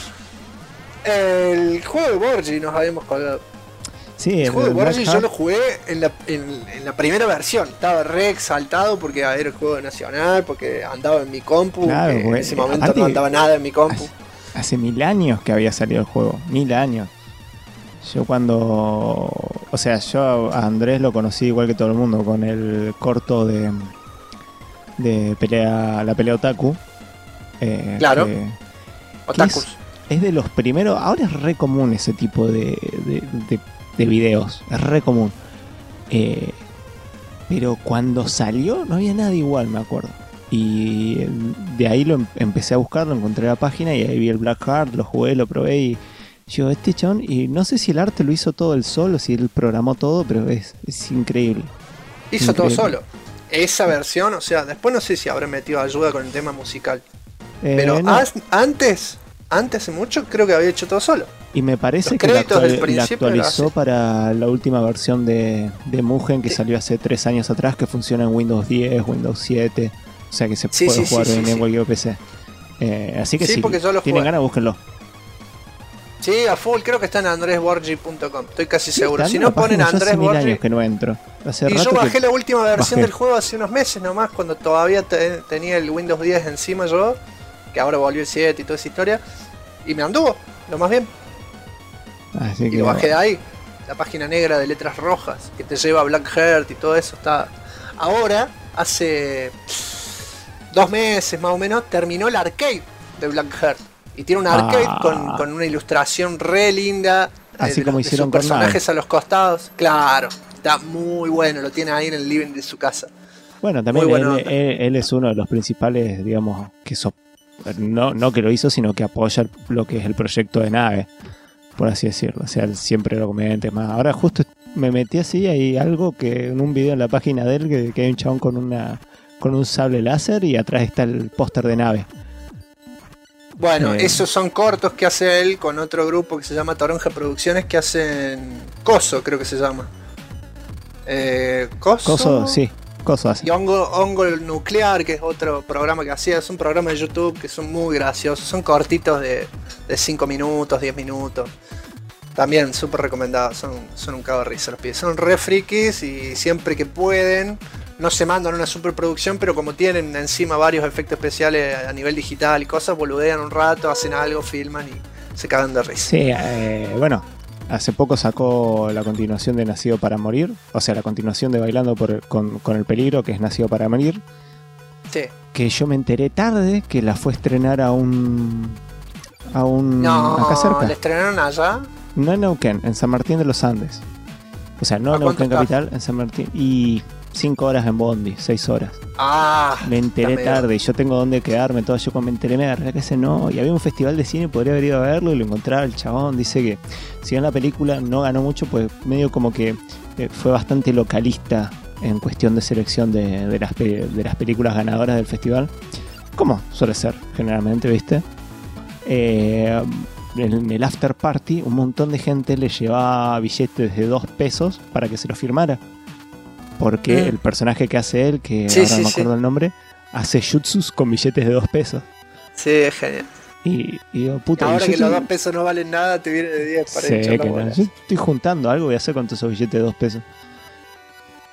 El juego de Borgi nos habíamos colgado. Sí, el juego de Borgi yo lo jugué en la primera versión. Estaba re exaltado porque era el juego nacional, porque andaba en mi compu. Claro, en ese momento no andaba nada en mi compu. Hace 1000 años que había salido el juego. 1000 años. Yo yo a Andrés lo conocí igual que todo el mundo con el corto de pelea, la pelea Otaku. Claro. Otakus. Es de los primeros. Ahora es re común ese tipo de videos. Es re común. Pero cuando salió no había nada igual, me acuerdo. Y de ahí empecé a buscar, lo encontré en la página y ahí vi el Black Heart, lo jugué, lo probé y yo, este chabón, y no sé si el arte lo hizo todo él solo, si él programó todo, pero es increíble. Hizo todo solo. Esa versión, o sea, después no sé si habrá metido ayuda con el tema musical. Pero no. Antes, hace mucho, creo que había hecho todo solo. Y me parece que la actualizó para la última versión de Mugen que salió hace 3 años atrás, que funciona en Windows 10, Windows 7. O sea que se puede jugar en cualquier PC. Así que si tienen ganas, búsquenlo. Sí, a full, creo que está en andresborgi.com, estoy casi seguro. Si no ponen Andrés Borgi. Hace 1000 años que no entro. Y yo bajé la última versión del juego hace unos meses nomás, cuando todavía tenía el Windows 10 encima yo, que ahora volvió el 7 y toda esa historia. Y me anduvo, lo más bien. Así y lo bajé de ahí, la página negra de letras rojas, que te lleva a Black Heart y todo eso. Está. Ahora, hace 2 meses más o menos, terminó el arcade de Black Heart. Y tiene un arcade con una ilustración re linda. Así como hicieron con personajes a los costados. Claro, está muy bueno, lo tiene ahí en el living de su casa. Bueno, también él es uno de los principales, digamos, que no que lo hizo, sino que apoya lo que es el proyecto de nave, por así decirlo. O sea, él siempre lo comenta más. Ahora justo me metí así, hay algo que en un video en la página de él que hay un chabón con un sable láser y atrás está el póster de nave. Bueno, esos son cortos que hace él con otro grupo que se llama Toronja Producciones, que hacen Coso, creo que se llama. Coso, sí, Coso hace. Y Hongo Nuclear, que es otro programa que hacía. Es un programa de YouTube que son muy graciosos. Son cortitos de 5 minutos, 10 minutos. También súper recomendados. Son un cago de risa los pibes. Son re frikis y siempre que pueden. No se mandan una superproducción, pero como tienen encima varios efectos especiales a nivel digital y cosas, boludean un rato, hacen algo, filman y se cagan de risa. Sí, bueno, hace poco sacó la continuación de Nacido para Morir, o sea, la continuación de Bailando con el Peligro, que es Nacido para Morir. Sí. Que yo me enteré tarde que la fue a estrenar a un no, acá cerca. ¿La estrenaron allá? No en Neuquén, en San Martín de los Andes. O sea, no en Neuquén capital, en San Martín. Y 5 horas en bondi, 6 horas. Me enteré tarde y yo tengo dónde quedarme, todo. Yo cuando me enteré me agarré que no. Y había un festival de cine, podría haber ido a verlo y lo encontraba el chabón. Dice que si bien la película no ganó mucho, pues medio como que fue bastante localista en cuestión de selección de las películas ganadoras del festival. Como suele ser generalmente, ¿viste? En el after party un montón de gente le llevaba billetes de 2 pesos para que se los firmara. Porque el personaje que hace él, que ahora no me acuerdo el nombre, hace jutsus con billetes de 2 pesos. Sí, es genial. Y digo, puta, ahora que los 2 pesos no valen nada, te viene de 10 para echar la bola. Yo estoy juntando algo, voy a hacer con todos esos billetes de 2 pesos.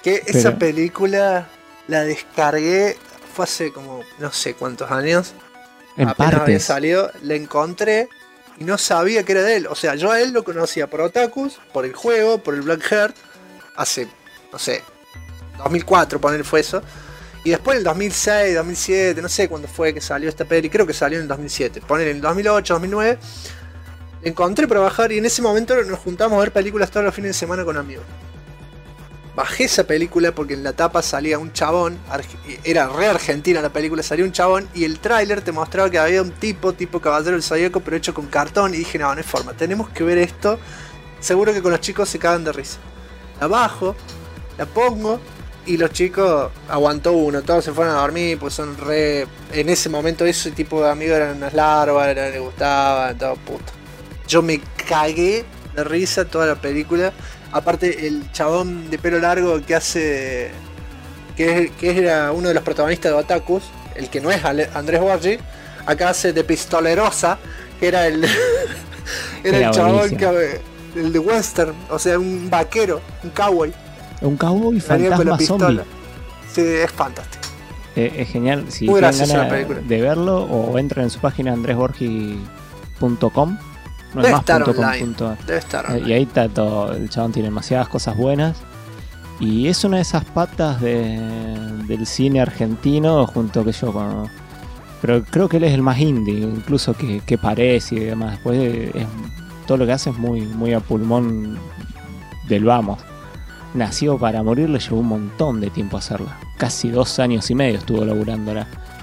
Que esa película la descargué, fue hace como no sé cuántos años. En Apenas había partes. salido, la encontré y no sabía que era de él. O sea, yo a él lo conocía por Otakus, por el juego, por el Black Heart, hace, no sé, 2004, poner fue eso. Y después en el 2006, 2007, no sé cuándo fue que salió esta peli, creo que salió en el 2007. Poner en el 2008, 2009, la encontré para bajar y en ese momento nos juntamos a ver películas todos los fines de semana con amigos. Bajé esa película porque en la tapa salía un chabón, era re argentina la película, salía un chabón y el tráiler te mostraba que había un tipo Caballero del Zodíaco, pero hecho con cartón, y dije, no hay forma, tenemos que ver esto, seguro que con los chicos se cagan de risa. La bajo, la pongo y los chicos aguantó uno, todos se fueron a dormir, pues son re... En ese momento ese tipo de amigos eran unas larvas, les gustaban, todo puto. Yo me cagué de risa toda la película. Aparte el chabón de pelo largo que hace... Que era uno de los protagonistas de Otakus, el que no es Andrés Borgi, acá hace de Pistolerosa, que era el... era el chabón que, el de western, o sea, un vaquero, un cowboy. Un cowboy fantasma zombie. Sí, es fantástico. Es genial. Si muy tienen graciosa la ganas película. de verlo, o entren en su página andresborgi.com. No Debe es estar más online. .com.ar. Debe estar online. Y ahí está todo. El chabón tiene demasiadas cosas buenas. Y es una de esas patas del cine argentino, junto que yo con... Pero creo que él es el más indie, incluso que parece y demás. Pues todo lo que hace es muy, muy a pulmón del vamos. Nació para morir, le llevó un montón de tiempo hacerla. Casi 2 años y medio estuvo laburándola.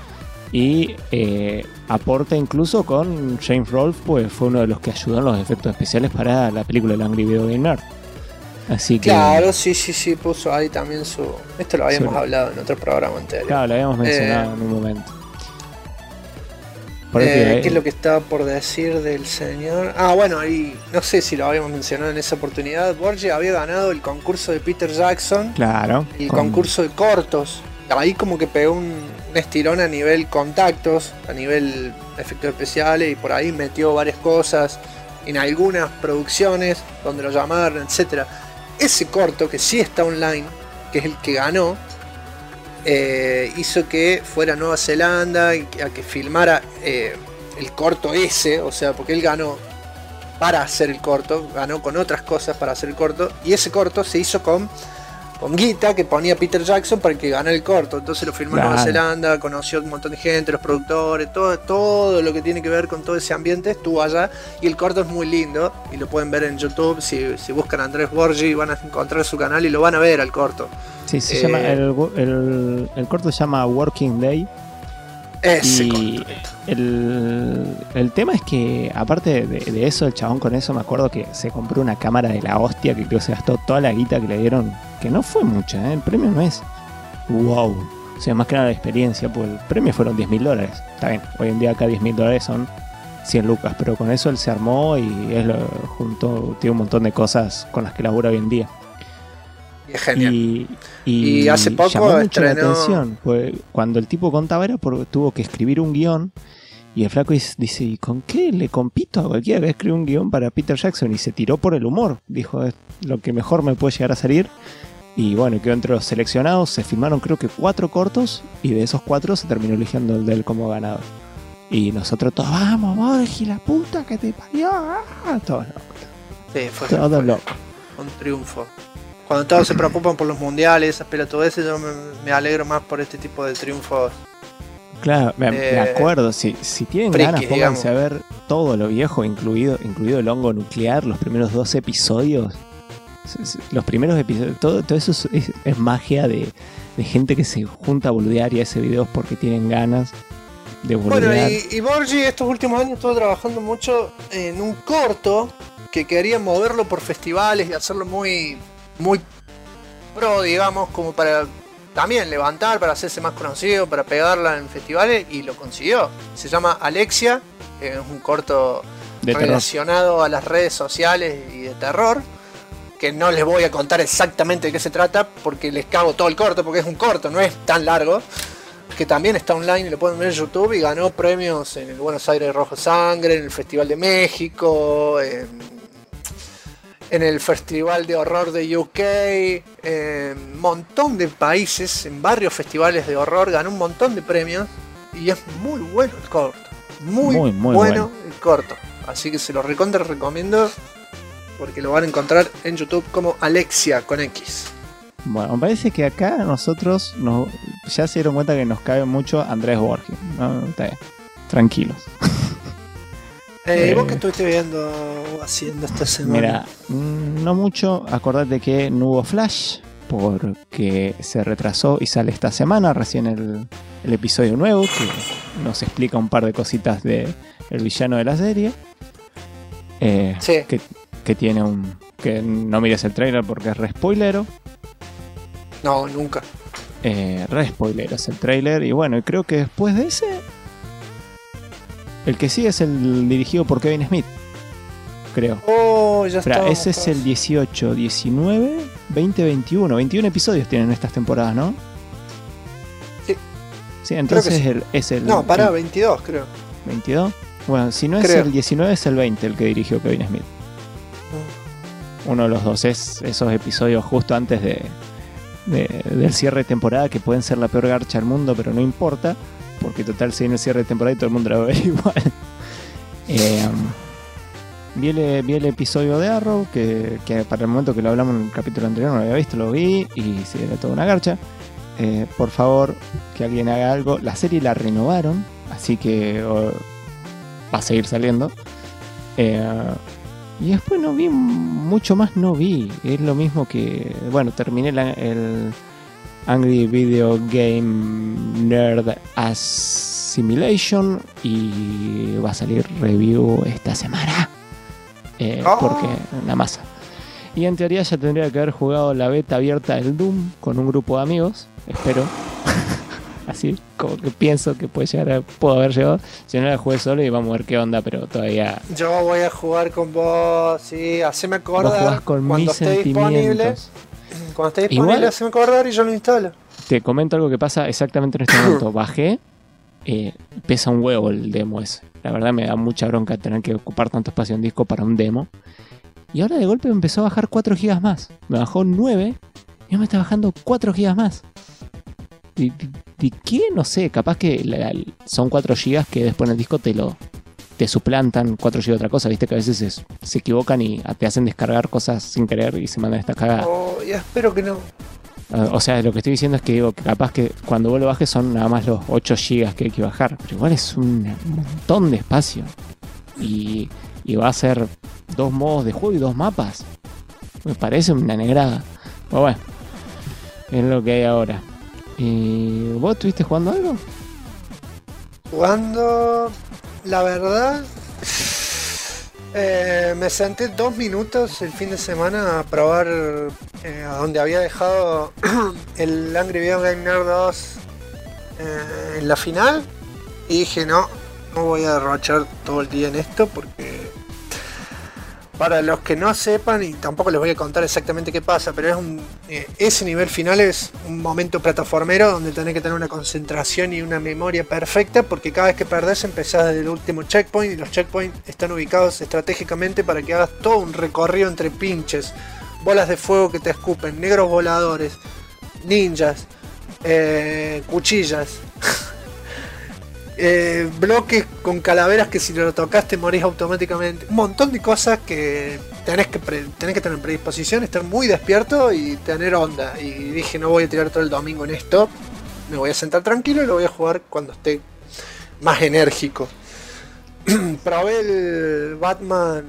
Y aporta incluso con James Rolfe, pues fue uno de los que ayudó en los efectos especiales para la película El Angry Video Game Nerd. Así que... Claro, sí, puso ahí también su... Esto lo habíamos hablado en otro programa anterior. Claro, lo habíamos mencionado en un momento. ¿Qué es lo que estaba por decir del señor? Ah, bueno, ahí no sé si lo habíamos mencionado en esa oportunidad. Borges había ganado el concurso de Peter Jackson. Claro. Y el concurso de cortos. Ahí como que pegó un estirón a nivel contactos, a nivel efectos especiales, y por ahí metió varias cosas en algunas producciones donde lo llamaron, etcétera. Ese corto, que sí está online, que es el que ganó, hizo que fuera a Nueva Zelanda y a que filmara el corto ese, o sea, porque él ganó para hacer el corto, ganó con otras cosas para hacer el corto, y ese corto se hizo con guita que ponía Peter Jackson para que ganara el corto. Entonces lo filmó en Nueva Zelanda, conoció un montón de gente, los productores, todo lo que tiene que ver con todo ese ambiente estuvo allá, y el corto es muy lindo y lo pueden ver en YouTube. Si buscan Andrés Borgi van a encontrar su canal y lo van a ver al corto. Sí, se llama el corto se llama Working Day. Ese y corto. El tema es que, aparte de eso, el chabón con eso me acuerdo que se compró una cámara de la hostia, que creo que se gastó toda la guita que le dieron, que no fue mucha, el premio no es wow, o sea, más que nada la experiencia, pues el premio fueron $10.000. Está bien, hoy en día acá $10.000 son 100 lucas, pero con eso él se armó y tiene un montón de cosas con las que labura hoy en día. Es genial. Y hace poco llamó mucho la estrenó... atención, pues cuando el tipo contaba era porque tuvo que escribir un guión, y el flaco dice, ¿y con qué le compito a cualquiera que escribe un guión para Peter Jackson? Y se tiró por el humor, dijo, es lo que mejor me puede llegar a salir. Y bueno, quedó entre los seleccionados, se filmaron creo que 4 cortos, y de esos 4 se terminó eligiendo el de él como ganador. Y nosotros todos, vamos, Borgi, la puta que te parió, todos locos. Sí, fue locos. Un triunfo. Cuando todos se preocupan por los mundiales, esas pelotudeces, yo me alegro más por este tipo de triunfos. Claro, me acuerdo, si tienen friki, ganas, pónganse digamos. a ver todo lo viejo, incluido el hongo nuclear, los primeros 2 episodios. Los primeros episodios, todo eso es magia de gente que se junta a boludear y hace videos porque tienen ganas de boludear. Bueno, y Borgi estos últimos años estuvo trabajando mucho en un corto que quería moverlo por festivales y hacerlo muy pro, digamos, como para también levantar, para hacerse más conocido, para pegarla en festivales, y lo consiguió. Se llama Alexia, es un corto relacionado a las redes sociales y de terror, que no les voy a contar exactamente de qué se trata porque les cago todo el corto, porque es un corto, no es tan largo, que también está online y lo pueden ver en YouTube, y ganó premios en el Buenos Aires Rojo Sangre, en el Festival de México, en el Festival de Horror de UK, en un montón de países, en varios festivales de horror, ganó un montón de premios y es muy bueno el corto. Muy bueno el corto. Así que se lo recomiendo porque lo van a encontrar en YouTube como Alexia con X. Bueno, me parece que acá nosotros ya se dieron cuenta que nos cabe mucho Andrés Borges, ¿no? Está bien. Tranquilos. ¿Y vos qué estuviste viendo o haciendo esta semana? Mira, no mucho. Acordate que no hubo Flash porque se retrasó y sale esta semana recién el episodio nuevo que nos explica un par de cositas de el villano de la serie. Sí. Que tiene que no mires el trailer porque es re spoilero. No, nunca. Re spoilero es el trailer. Y bueno, creo que después de ese, el que sigue es el dirigido por Kevin Smith, creo. Oh, ya está. Ese es el 18, 19, 20, 21. 21 episodios tienen estas temporadas, ¿no? Sí. Sí, entonces sí. Es el... No, 22 creo. ¿22? Bueno, si no es el 19 es el 20 el que dirigió Kevin Smith. Uno de los dos es esos episodios justo antes del cierre de temporada que pueden ser la peor garcha del mundo, pero no importa, porque total se viene el cierre de temporada y todo el mundo la va a ver igual. Vi el episodio de Arrow, que para el momento que lo hablamos en el capítulo anterior no lo había visto, lo vi y sí, era toda una garcha. Por favor, que alguien haga algo. La serie la renovaron, así que va a seguir saliendo. Y después no vi mucho más, es lo mismo que, bueno, terminé el Angry Video Game Nerd Assimilation y va a salir review esta semana, porque la masa. Y en teoría ya tendría que haber jugado la beta abierta del Doom con un grupo de amigos, espero. Así como que pienso que puedo haber llegado. Si no la jugué solo y vamos a ver qué onda, pero todavía. Yo voy a jugar con vos, sí, haceme acordar. Vos jugás con cuando mis esté disponible. Cuando esté disponible, igual, haceme acordar y yo lo instalo. Te comento algo que pasa exactamente en este momento. Bajé, pesa un huevo el demo ese. La verdad me da mucha bronca tener que ocupar tanto espacio en disco para un demo. Y ahora de golpe me empezó a bajar 4 GB más. Me bajó 9 y me está bajando 4 GB más. ¿De qué? No sé, capaz que son 4 GB que después en el disco te suplantan 4 GB de otra cosa, viste que a veces se equivocan y te hacen descargar cosas sin querer y se mandan esta cagada. Oh, ya espero que no. O sea, lo que estoy diciendo es que digo que capaz que cuando vos lo bajes son nada más los 8 GB que hay que bajar, pero igual es un montón de espacio. Y va a ser 2 modos de juego y 2 mapas. Me parece una negrada. Pero bueno, es lo que hay ahora. ¿Y vos estuviste jugando algo? Jugando, la verdad, me senté 2 minutos el fin de semana a probar a donde había dejado el Angry Video Game Nerd 2 en la final y dije no voy a derrochar todo el día en esto porque para los que no sepan, y tampoco les voy a contar exactamente qué pasa, pero ese nivel final es un momento plataformero donde tenés que tener una concentración y una memoria perfecta, porque cada vez que perdés empezás desde el último checkpoint y los checkpoints están ubicados estratégicamente para que hagas todo un recorrido entre pinches, bolas de fuego que te escupen, negros voladores, ninjas, cuchillas. Bloques con calaveras que si lo tocaste morís automáticamente. Un montón de cosas que tenés que tener predisposición, estar muy despierto y tener onda. Y dije, no voy a tirar todo el domingo en esto. Me voy a sentar tranquilo y lo voy a jugar cuando esté más enérgico. Probé el Batman.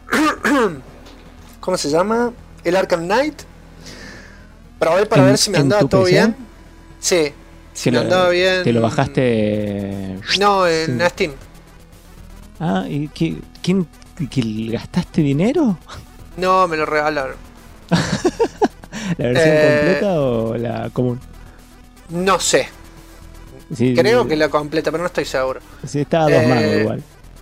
¿Cómo se llama? El Arkham Knight. Probé para ver si me andaba todo bien. Sí. Si me andaba bien. ¿Te lo bajaste? No, en Steam. Ah, ¿y quién gastaste dinero? No, me lo regalaron. ¿La versión completa o la común? No sé. Sí, creo que la completa, pero no estoy seguro. Sí, estaba a 2 mangos igual.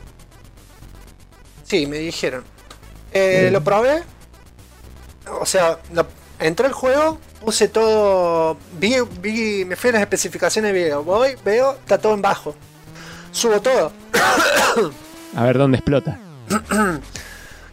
Sí, me dijeron. Lo probé. O sea, entré al juego. Puse todo, me fui a las especificaciones de video. Veo, está todo en bajo. Subo todo. A ver dónde explota.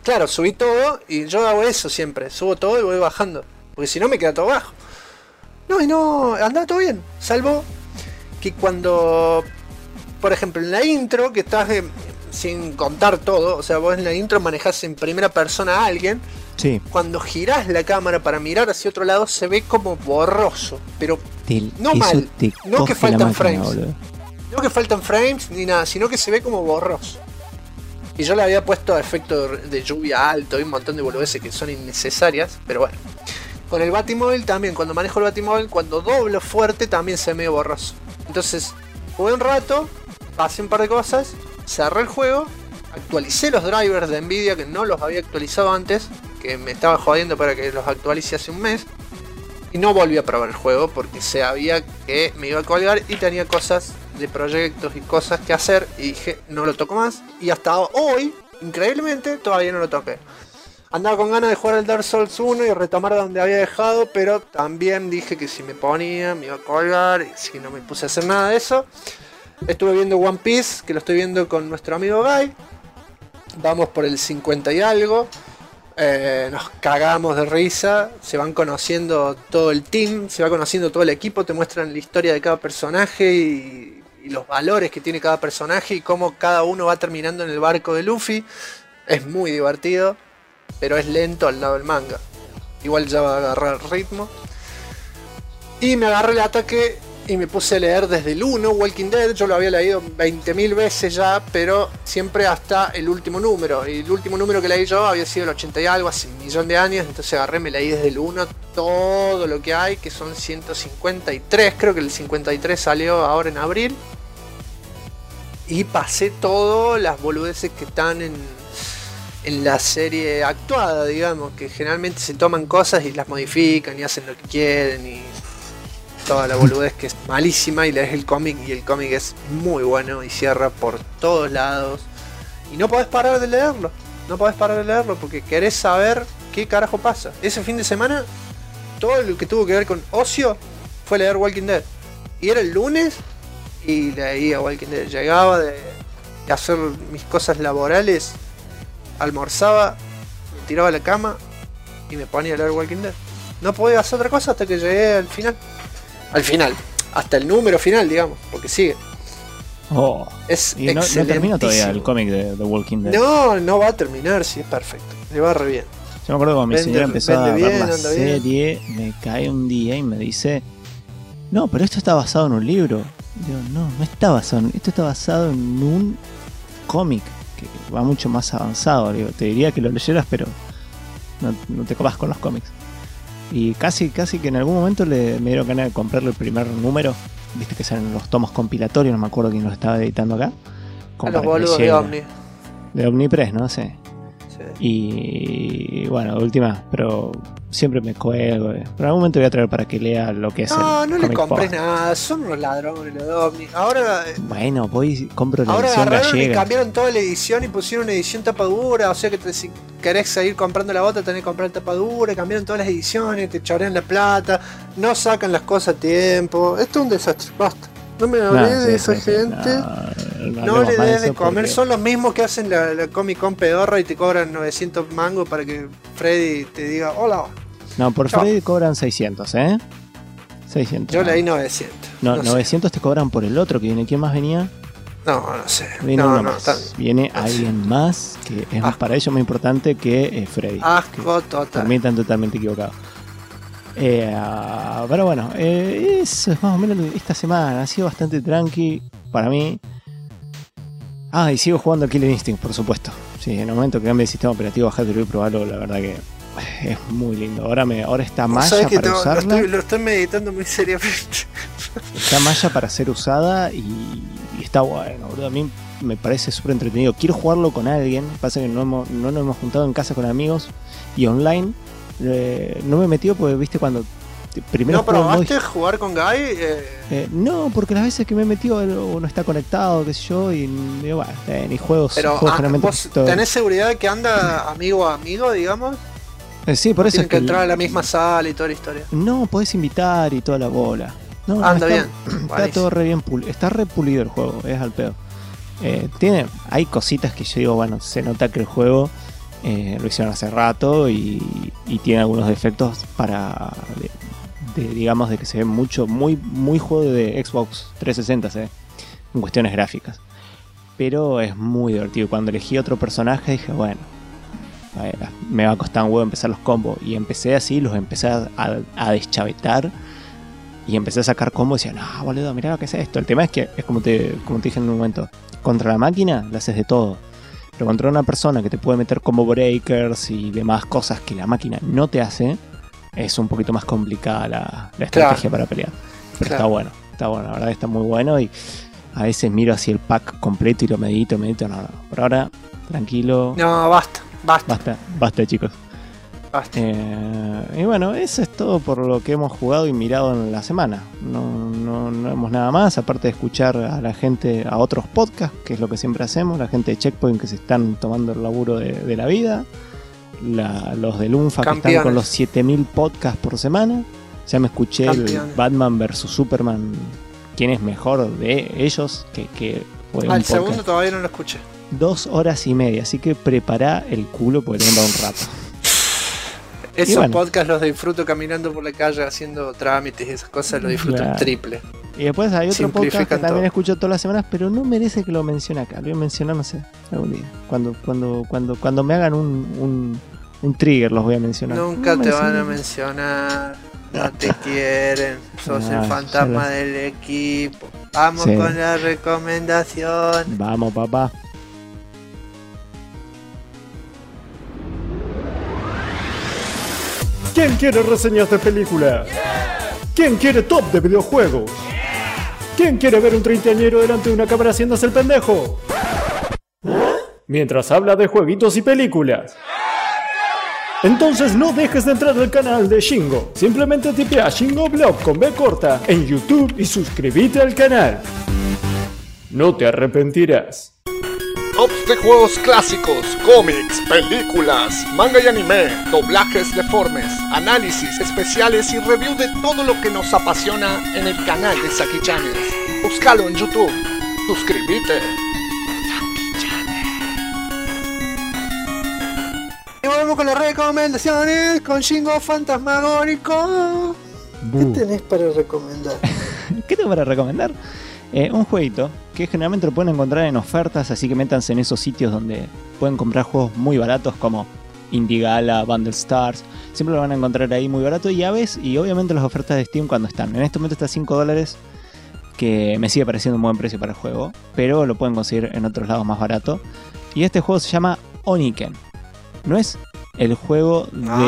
Claro, subí todo y yo hago eso siempre. Subo todo y voy bajando. Porque si no me queda todo bajo. No, y no, andaba todo bien. Salvo que cuando, por ejemplo, en la intro, que estás sin contar todo, o sea, vos en la intro manejás en primera persona a alguien. Sí. Cuando girás la cámara para mirar hacia otro lado, se ve como borroso. Pero no mal. No que faltan frames. Boludo. No que faltan frames ni nada, sino que se ve como borroso. Y yo le había puesto efecto de lluvia alto y un montón de boludeces que son innecesarias, pero bueno. Con el Batimóvil también, cuando manejo el Batimóvil, cuando doblo fuerte también se ve medio borroso. Entonces, jugué un rato, pasé un par de cosas, cerré el juego, actualicé los drivers de Nvidia que no los había actualizado antes, que me estaba jodiendo para que los actualice hace un mes. Y no volví a probar el juego porque sabía que me iba a colgar y tenía cosas de proyectos y cosas que hacer. Y dije, no lo toco más. Y hasta hoy, increíblemente, todavía no lo toqué. Andaba con ganas de jugar el Dark Souls 1 y retomar donde había dejado. Pero también dije que si me ponía, me iba a colgar. Y si no me puse a hacer nada de eso. Estuve viendo One Piece, que lo estoy viendo con nuestro amigo Guy. Vamos por el 50 y algo. Nos cagamos de risa, se van conociendo todo el team, se va conociendo todo el equipo, te muestran la historia de cada personaje y los valores que tiene cada personaje y cómo cada uno va terminando en el barco de Luffy. Es muy divertido, pero es lento al lado del manga. Igual ya va a agarrar ritmo. Y me agarré el ataque y me puse a leer desde el 1, Walking Dead. Yo lo había leído 20.000 veces ya, pero siempre hasta el último número. Y el último número que leí yo había sido el 80 y algo, hace 1.000.000 de años. Entonces agarré, me leí desde el 1 todo lo que hay, que son 153. Creo que el 53 salió ahora en abril. Y pasé todo las boludeces que están en la serie actuada, digamos. Que generalmente se toman cosas y las modifican y hacen lo que quieren y... toda la boludez que es malísima, y lees el cómic y el cómic es muy bueno y cierra por todos lados y no podés parar de leerlo, porque querés saber qué carajo pasa. Ese fin de semana todo lo que tuvo que ver con ocio fue leer Walking Dead, y era el lunes y leía Walking Dead. Llegaba de hacer mis cosas laborales, almorzaba, me tiraba a la cama y me ponía a leer Walking Dead. No podía hacer otra cosa hasta que llegué al final, hasta el número final, digamos, porque sigue. Oh, es y no termina todavía el cómic de The Walking Dead. No va a terminar, sí, es perfecto. Le va re bien. Yo me acuerdo cuando mi señora empezó a ver la serie, me cae un día y me dice: no, pero esto está basado en un libro. Digo, no está basado, esto está basado en un cómic que va mucho más avanzado. Digo, te diría que lo leyeras, pero no te copas con los cómics. Y casi que en algún momento me dieron ganas de comprarle el primer número. Viste que salen los tomos compilatorios, no me acuerdo quién los estaba editando acá. A los boludos de Omni. De Omnipress, ¿no? Sí. Y bueno, última, pero siempre me cuelgo. Pero en algún momento voy a traer para que lea lo que es no le compres nada, son unos ladrones los de Omni. Ahora, bueno, voy y compro la ahora edición gallega. Y cambiaron toda la edición y pusieron una edición tapadura. O sea que si querés seguir comprando la bota, tenés que comprar tapadura. Cambiaron todas las ediciones, te chorean la plata, no sacan las cosas a tiempo. Esto es un desastre, basta. No me hablé de esa gente. No le des de comer. Son los mismos que hacen la Comic Con pedorra y te cobran 900 mangos para que Freddy te diga hola. No, por Chao. Freddy cobran 600, ¿eh? 600. Yo leí 900. No 900 sé. Te cobran por el otro que viene. ¿Quién más venía? No sé. Viene uno más. Viene alguien más que es para ellos más importante que Freddy. Asco total. También están totalmente equivocados. Pero bueno, eso es más o menos esta semana. Ha sido bastante tranqui para mí. Y sigo jugando Killer Instinct, por supuesto. Sí, en el momento que cambie el sistema operativo, bajártelo y probarlo, la verdad que es muy lindo. Ahora está Maya para usarla. Lo estoy meditando muy seriamente. Está Maya para ser usada y está bueno, boludo. A mí me parece súper entretenido. Quiero jugarlo con alguien. Pasa que no nos hemos juntado en casa con amigos y online. No me he metido porque, viste, cuando primero ¿no probaste jugar con Guy? No, porque las veces que me he metido uno está conectado, qué sé yo, y digo, bueno, ni juegos. Pero generalmente ¿vos tenés seguridad de que anda amigo a amigo, digamos? Sí, por eso tienen que entrar a la misma sala y toda la historia. No, podés invitar y toda la bola. No, anda bien. Está todo re bien pulido. Está re pulido el juego, es al pedo. Hay cositas que yo digo, bueno, se nota que el juego Lo hicieron hace rato y tiene algunos defectos digamos de que se ve muy juego de Xbox 360, se ve, en cuestiones gráficas. Pero es muy divertido. Cuando elegí otro personaje dije, bueno, me va a costar un huevo empezar los combos. Y empecé así, los empecé a deschavetar. Y empecé a sacar combos y decía, no, boludo, mirá lo que es esto. El tema es que, es como te dije en un momento, contra la máquina le haces de todo. Pero contra una persona que te puede meter combo breakers y demás cosas que la máquina no te hace, es un poquito más complicada la estrategia para pelear. Pero está bueno, la verdad está muy bueno. Y a veces miro así el pack completo y lo medito. No. Por ahora, tranquilo. No, basta, chicos. Basta. Y bueno, eso es todo por lo que hemos jugado y mirado en la semana. No hemos nada más, aparte de escuchar a la gente, a otros podcasts, que es lo que siempre hacemos, la gente de Checkpoint que se están tomando el laburo de la vida, los de Lunfa que están con los 7000 podcasts por semana. Ya me escuché el Batman vs Superman, quién es mejor de ellos, que fue el segundo todavía no lo escuché. 2 horas y media, así que prepara el culo porque te va un rato. Esos podcasts los disfruto caminando por la calle haciendo trámites y esas cosas, los disfruto triple. Y después hay otro podcast que también escucho todas las semanas, pero no merece que lo mencione acá. Lo voy a mencionar, no sé, algún día. Cuando me hagan un trigger los voy a mencionar. Nunca te van a mencionar, no te quieren, sos el fantasma del equipo. Vamos con la recomendación. Vamos, papá. ¿Quién quiere reseñas de película? ¿Quién quiere top de videojuegos? ¿Quién quiere ver un treintañero delante de una cámara haciéndose el pendejo? Mientras habla de jueguitos y películas. Entonces no dejes de entrar al canal de Shingo. Simplemente tipea Shingo Blog con B corta en YouTube y suscríbete al canal. No te arrepentirás. Tops de juegos clásicos, cómics, películas, manga y anime, doblajes deformes, análisis especiales y review de todo lo que nos apasiona en el canal de Saki Channels. Búscalo en YouTube. Suscríbete. Y volvemos con las recomendaciones con Shingo Fantasmagórico. ¿Qué tenés para recomendar? ¿Qué tengo para recomendar? Un jueguito que generalmente lo pueden encontrar en ofertas, así que métanse en esos sitios donde pueden comprar juegos muy baratos como Indigala, Bundle Stars. Siempre lo van a encontrar ahí muy barato y obviamente las ofertas de Steam cuando están. En este momento está a $5, que me sigue pareciendo un buen precio para el juego, pero lo pueden conseguir en otros lados más barato. Y este juego se llama Oniken. No es el juego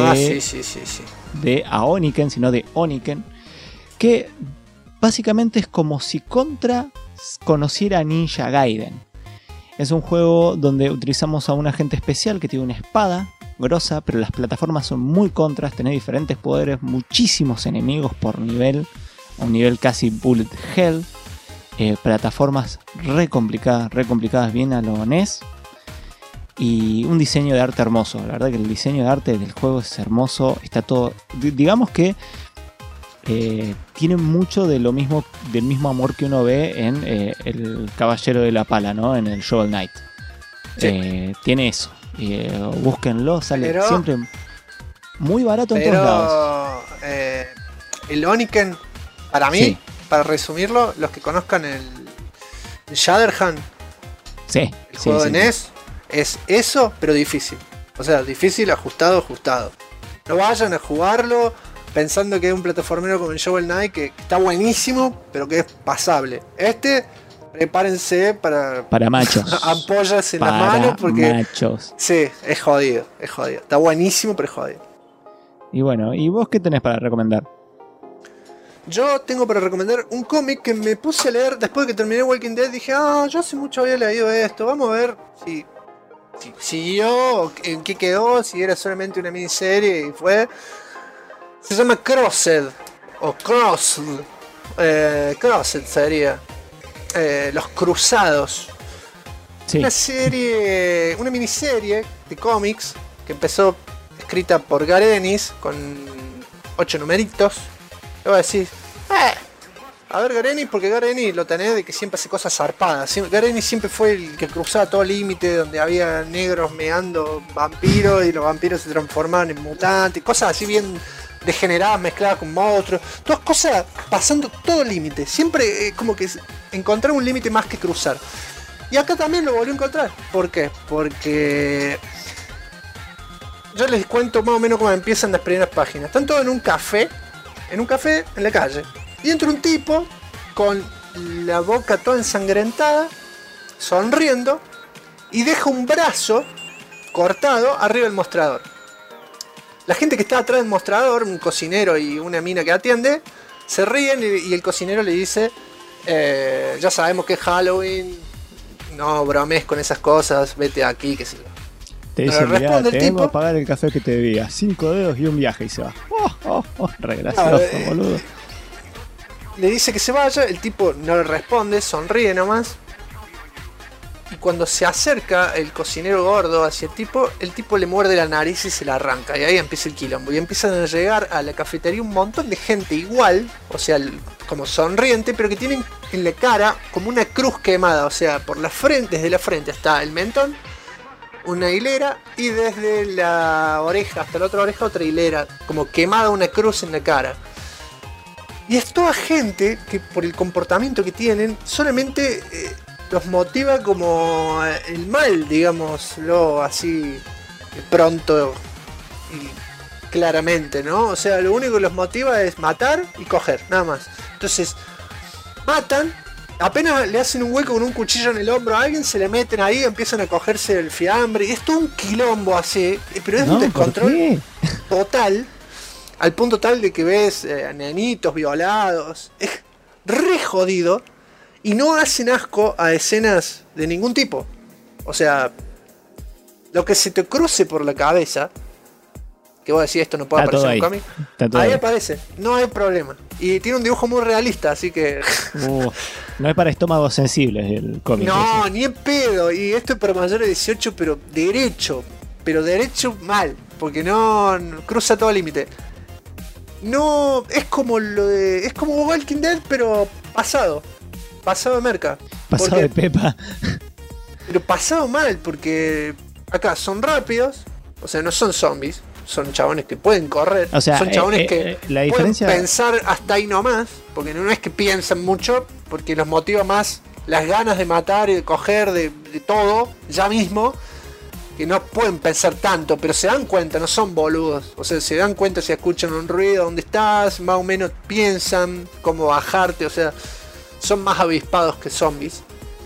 de Aoniken, sino de Oniken, que básicamente es como si Contra conociera a Ninja Gaiden. Es un juego donde utilizamos a un agente especial que tiene una espada grosa, pero las plataformas son muy contras, tenés diferentes poderes, muchísimos enemigos por nivel, un nivel casi bullet hell, plataformas re complicadas bien a lo NES, y un diseño de arte hermoso. La verdad que el diseño de arte del juego es hermoso, está todo, digamos que tiene mucho de lo mismo, del mismo amor que uno ve en el Caballero de la Pala, ¿no? En el Shovel Knight. Sí. Tiene eso. Búsquenlo, sale siempre muy barato en todos lados. El Oniken, para mí, para resumirlo, los que conozcan el Shatterhand, el juego de NES, es eso, pero difícil. O sea, difícil, ajustado. No vayan a jugarlo pensando que es un plataformero como el Shovel Knight, que está buenísimo, pero que es pasable. Prepárense para machos. Ampollas en la mano, porque machos. Sí, es jodido. Está buenísimo, pero es jodido. Y bueno, ¿y vos qué tenés para recomendar? Yo tengo para recomendar un cómic que me puse a leer después de que terminé Walking Dead. Dije, yo hace mucho había leído esto, vamos a ver si siguió, en qué quedó, si era solamente una miniserie, y fue... Se llama Crossed, o Crossed, Crossed sería, Los Cruzados. Sí. Una miniserie de cómics que empezó escrita por Garth Ennis con 8 numeritos. Le voy a decir, a ver Gareni, porque Gareni lo tenés de que siempre hace cosas zarpadas. Gareni siempre fue el que cruzaba todo límite, donde había negros meando vampiros y los vampiros se transformaban en mutantes, cosas así bien degeneradas mezcladas con monstruos, todas cosas pasando todo límite, siempre como que encontrar un límite más que cruzar. Y acá también lo volvió a encontrar. ¿Por qué? Porque yo les cuento más o menos cómo empiezan las primeras páginas. Están todos en un café en la calle, y entra un tipo con la boca toda ensangrentada, sonriendo, y deja un brazo cortado arriba del mostrador. La gente que está atrás del mostrador, un cocinero y una mina que atiende, se ríen y el cocinero le dice, ya sabemos que es Halloween, no bromes con esas cosas, vete aquí, qué sé yo. Te dice, mirá, te vengo a pagar el café que te debía, 5 dedos y un viaje, y se va. Re gracioso, boludo. Le dice que se vaya, el tipo no le responde, sonríe nomás. Y cuando se acerca el cocinero gordo hacia el tipo le muerde la nariz y se la arranca. Y ahí empieza el quilombo. Y empiezan a llegar a la cafetería un montón de gente igual, o sea, como sonriente, pero que tienen en la cara como una cruz quemada. O sea, por la frente, desde la frente hasta el mentón, una hilera, y desde la oreja hasta la otra oreja otra hilera, como quemada una cruz en la cara. Y es toda gente que por el comportamiento que tienen solamente los motiva como el mal, digámoslo así pronto y claramente, ¿no? O sea, lo único que los motiva es matar y coger, nada más. Entonces, matan, apenas le hacen un hueco con un cuchillo en el hombro a alguien, se le meten ahí, empiezan a cogerse el fiambre, y es todo un quilombo así, pero es un descontrol total, al punto tal de que ves nenitos violados, es re jodido. Y no hacen asco a escenas de ningún tipo. O sea, lo que se te cruce por la cabeza, que vos decís esto no puede aparecer en un cómic, ahí aparece, no hay problema. Y tiene un dibujo muy realista, así que... no es para estómagos sensibles el cómic. No, ni en pedo. Y esto es para mayores de 18, pero derecho mal, porque no cruza todo el límite. No, es como es como Walking Dead, pero pasado de merca. Pasado de pepa. Pero pasado mal, porque acá son rápidos, o sea, no son zombies, son chabones que pueden correr, o sea, son chabones que la diferencia... pueden pensar hasta ahí nomás, porque no es que piensan mucho, porque los motiva más las ganas de matar y de coger de todo, ya mismo, que no pueden pensar tanto, pero se dan cuenta, no son boludos, o sea, se dan cuenta si escuchan un ruido, dónde estás, más o menos piensan cómo bajarte, o sea... son más avispados que zombies.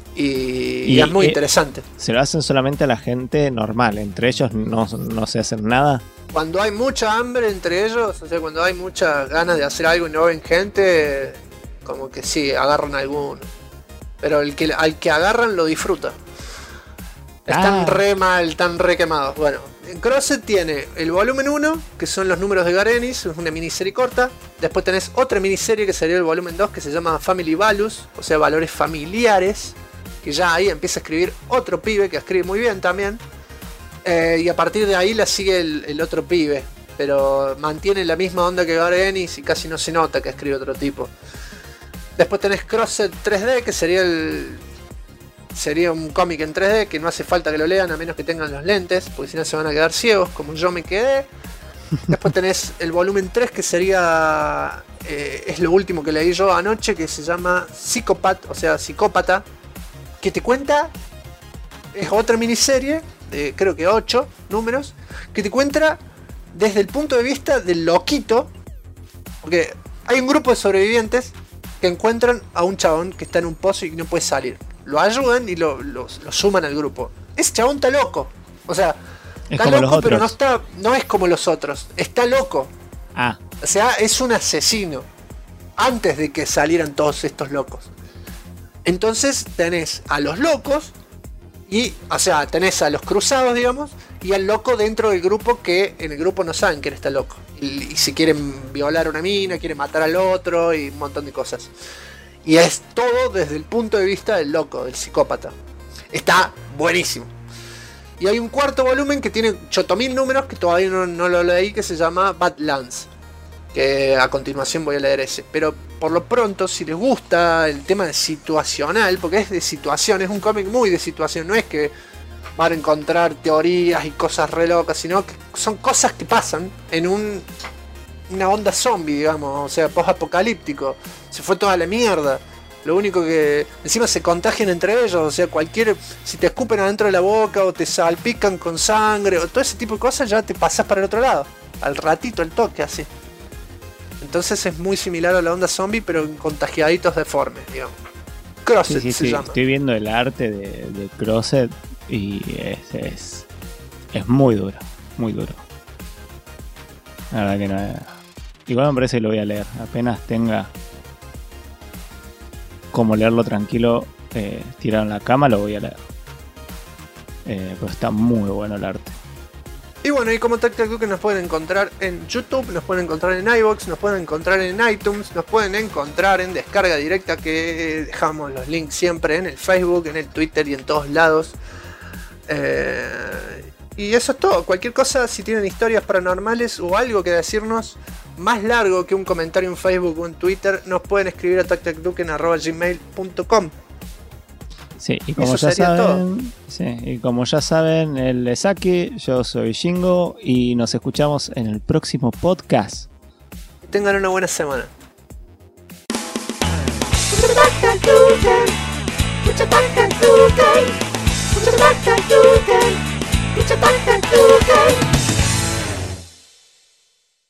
Y es muy interesante. Se lo hacen solamente a la gente normal. Entre ellos no se hacen nada. Cuando hay mucha hambre entre ellos, o sea, cuando hay muchas ganas de hacer algo y no ven gente, como que sí, agarran a alguno. Pero al que agarran lo disfruta. Están re mal, están re quemados. Bueno, Crossed tiene el volumen 1, que son los números de Garenis, es una miniserie corta. Después tenés otra miniserie que sería el volumen 2, que se llama Family Values, o sea, valores familiares. Que ya ahí empieza a escribir otro pibe, que escribe muy bien también. Y a partir de ahí la sigue el otro pibe. Pero mantiene la misma onda que Garenis y casi no se nota que escribe otro tipo. Después tenés Crossed 3D, que sería un cómic en 3D que no hace falta que lo lean a menos que tengan los lentes, porque si no se van a quedar ciegos, como yo me quedé. Después tenés el volumen 3, que sería es lo último que leí yo anoche, que se llama Psychopath, o sea, psicópata, que te cuenta, es otra miniserie de creo que 8 números, que te cuenta desde el punto de vista del loquito, porque hay un grupo de sobrevivientes que encuentran a un chabón que está en un pozo y no puede salir. Lo ayudan y lo suman al grupo. Ese chabón está loco. O sea, está loco, pero no es como los otros. Está loco. O sea, es un asesino. Antes de que salieran todos estos locos. Entonces tenés a los locos. O sea, tenés a los cruzados, digamos. Y al loco dentro del grupo, que en el grupo no saben que él está loco. Y si quieren violar a una mina, quieren matar al otro y un montón de cosas. Y es todo desde el punto de vista del loco, del psicópata. Está buenísimo. Y hay un cuarto volumen que tiene 8000 números, que todavía no lo leí, que se llama Badlands. que a continuación voy a leer ese. Pero por lo pronto, si les gusta el tema de situacional, porque es de situación, es un cómic muy de situación, no es que van a encontrar teorías y cosas re locas, sino que son cosas que pasan en una onda zombie, digamos, o sea, post-apocalíptico. Se fue toda la mierda. Lo único que encima se contagian entre ellos, o sea, si te escupen adentro de la boca o te salpican con sangre o todo ese tipo de cosas, ya te pasas para el otro lado, al ratito, el toque, así. Entonces es muy similar a la onda zombie, pero en contagiaditos deformes, digamos. Crosset se llama. Estoy viendo el arte de Crosset y es muy duro, muy duro. La verdad que no. Igual me parece que lo voy a leer, apenas tenga como leerlo tranquilo, tirado en la cama, lo voy a leer. Pero está muy bueno el arte. Y bueno, y como Tactical Duke nos pueden encontrar en YouTube, nos pueden encontrar en iVoox, nos pueden encontrar en iTunes, nos pueden encontrar en descarga directa, que dejamos los links siempre en el Facebook, en el Twitter y en todos lados. Y eso es todo. Cualquier cosa, si tienen historias paranormales o algo que decirnos más largo que un comentario en Facebook o en Twitter, nos pueden escribir a tacticalduken@gmail.com. Sí, y como ya saben, y como ya saben, él es Aki, yo soy Shingo y nos escuchamos en el próximo podcast. Tengan una buena semana. Mucha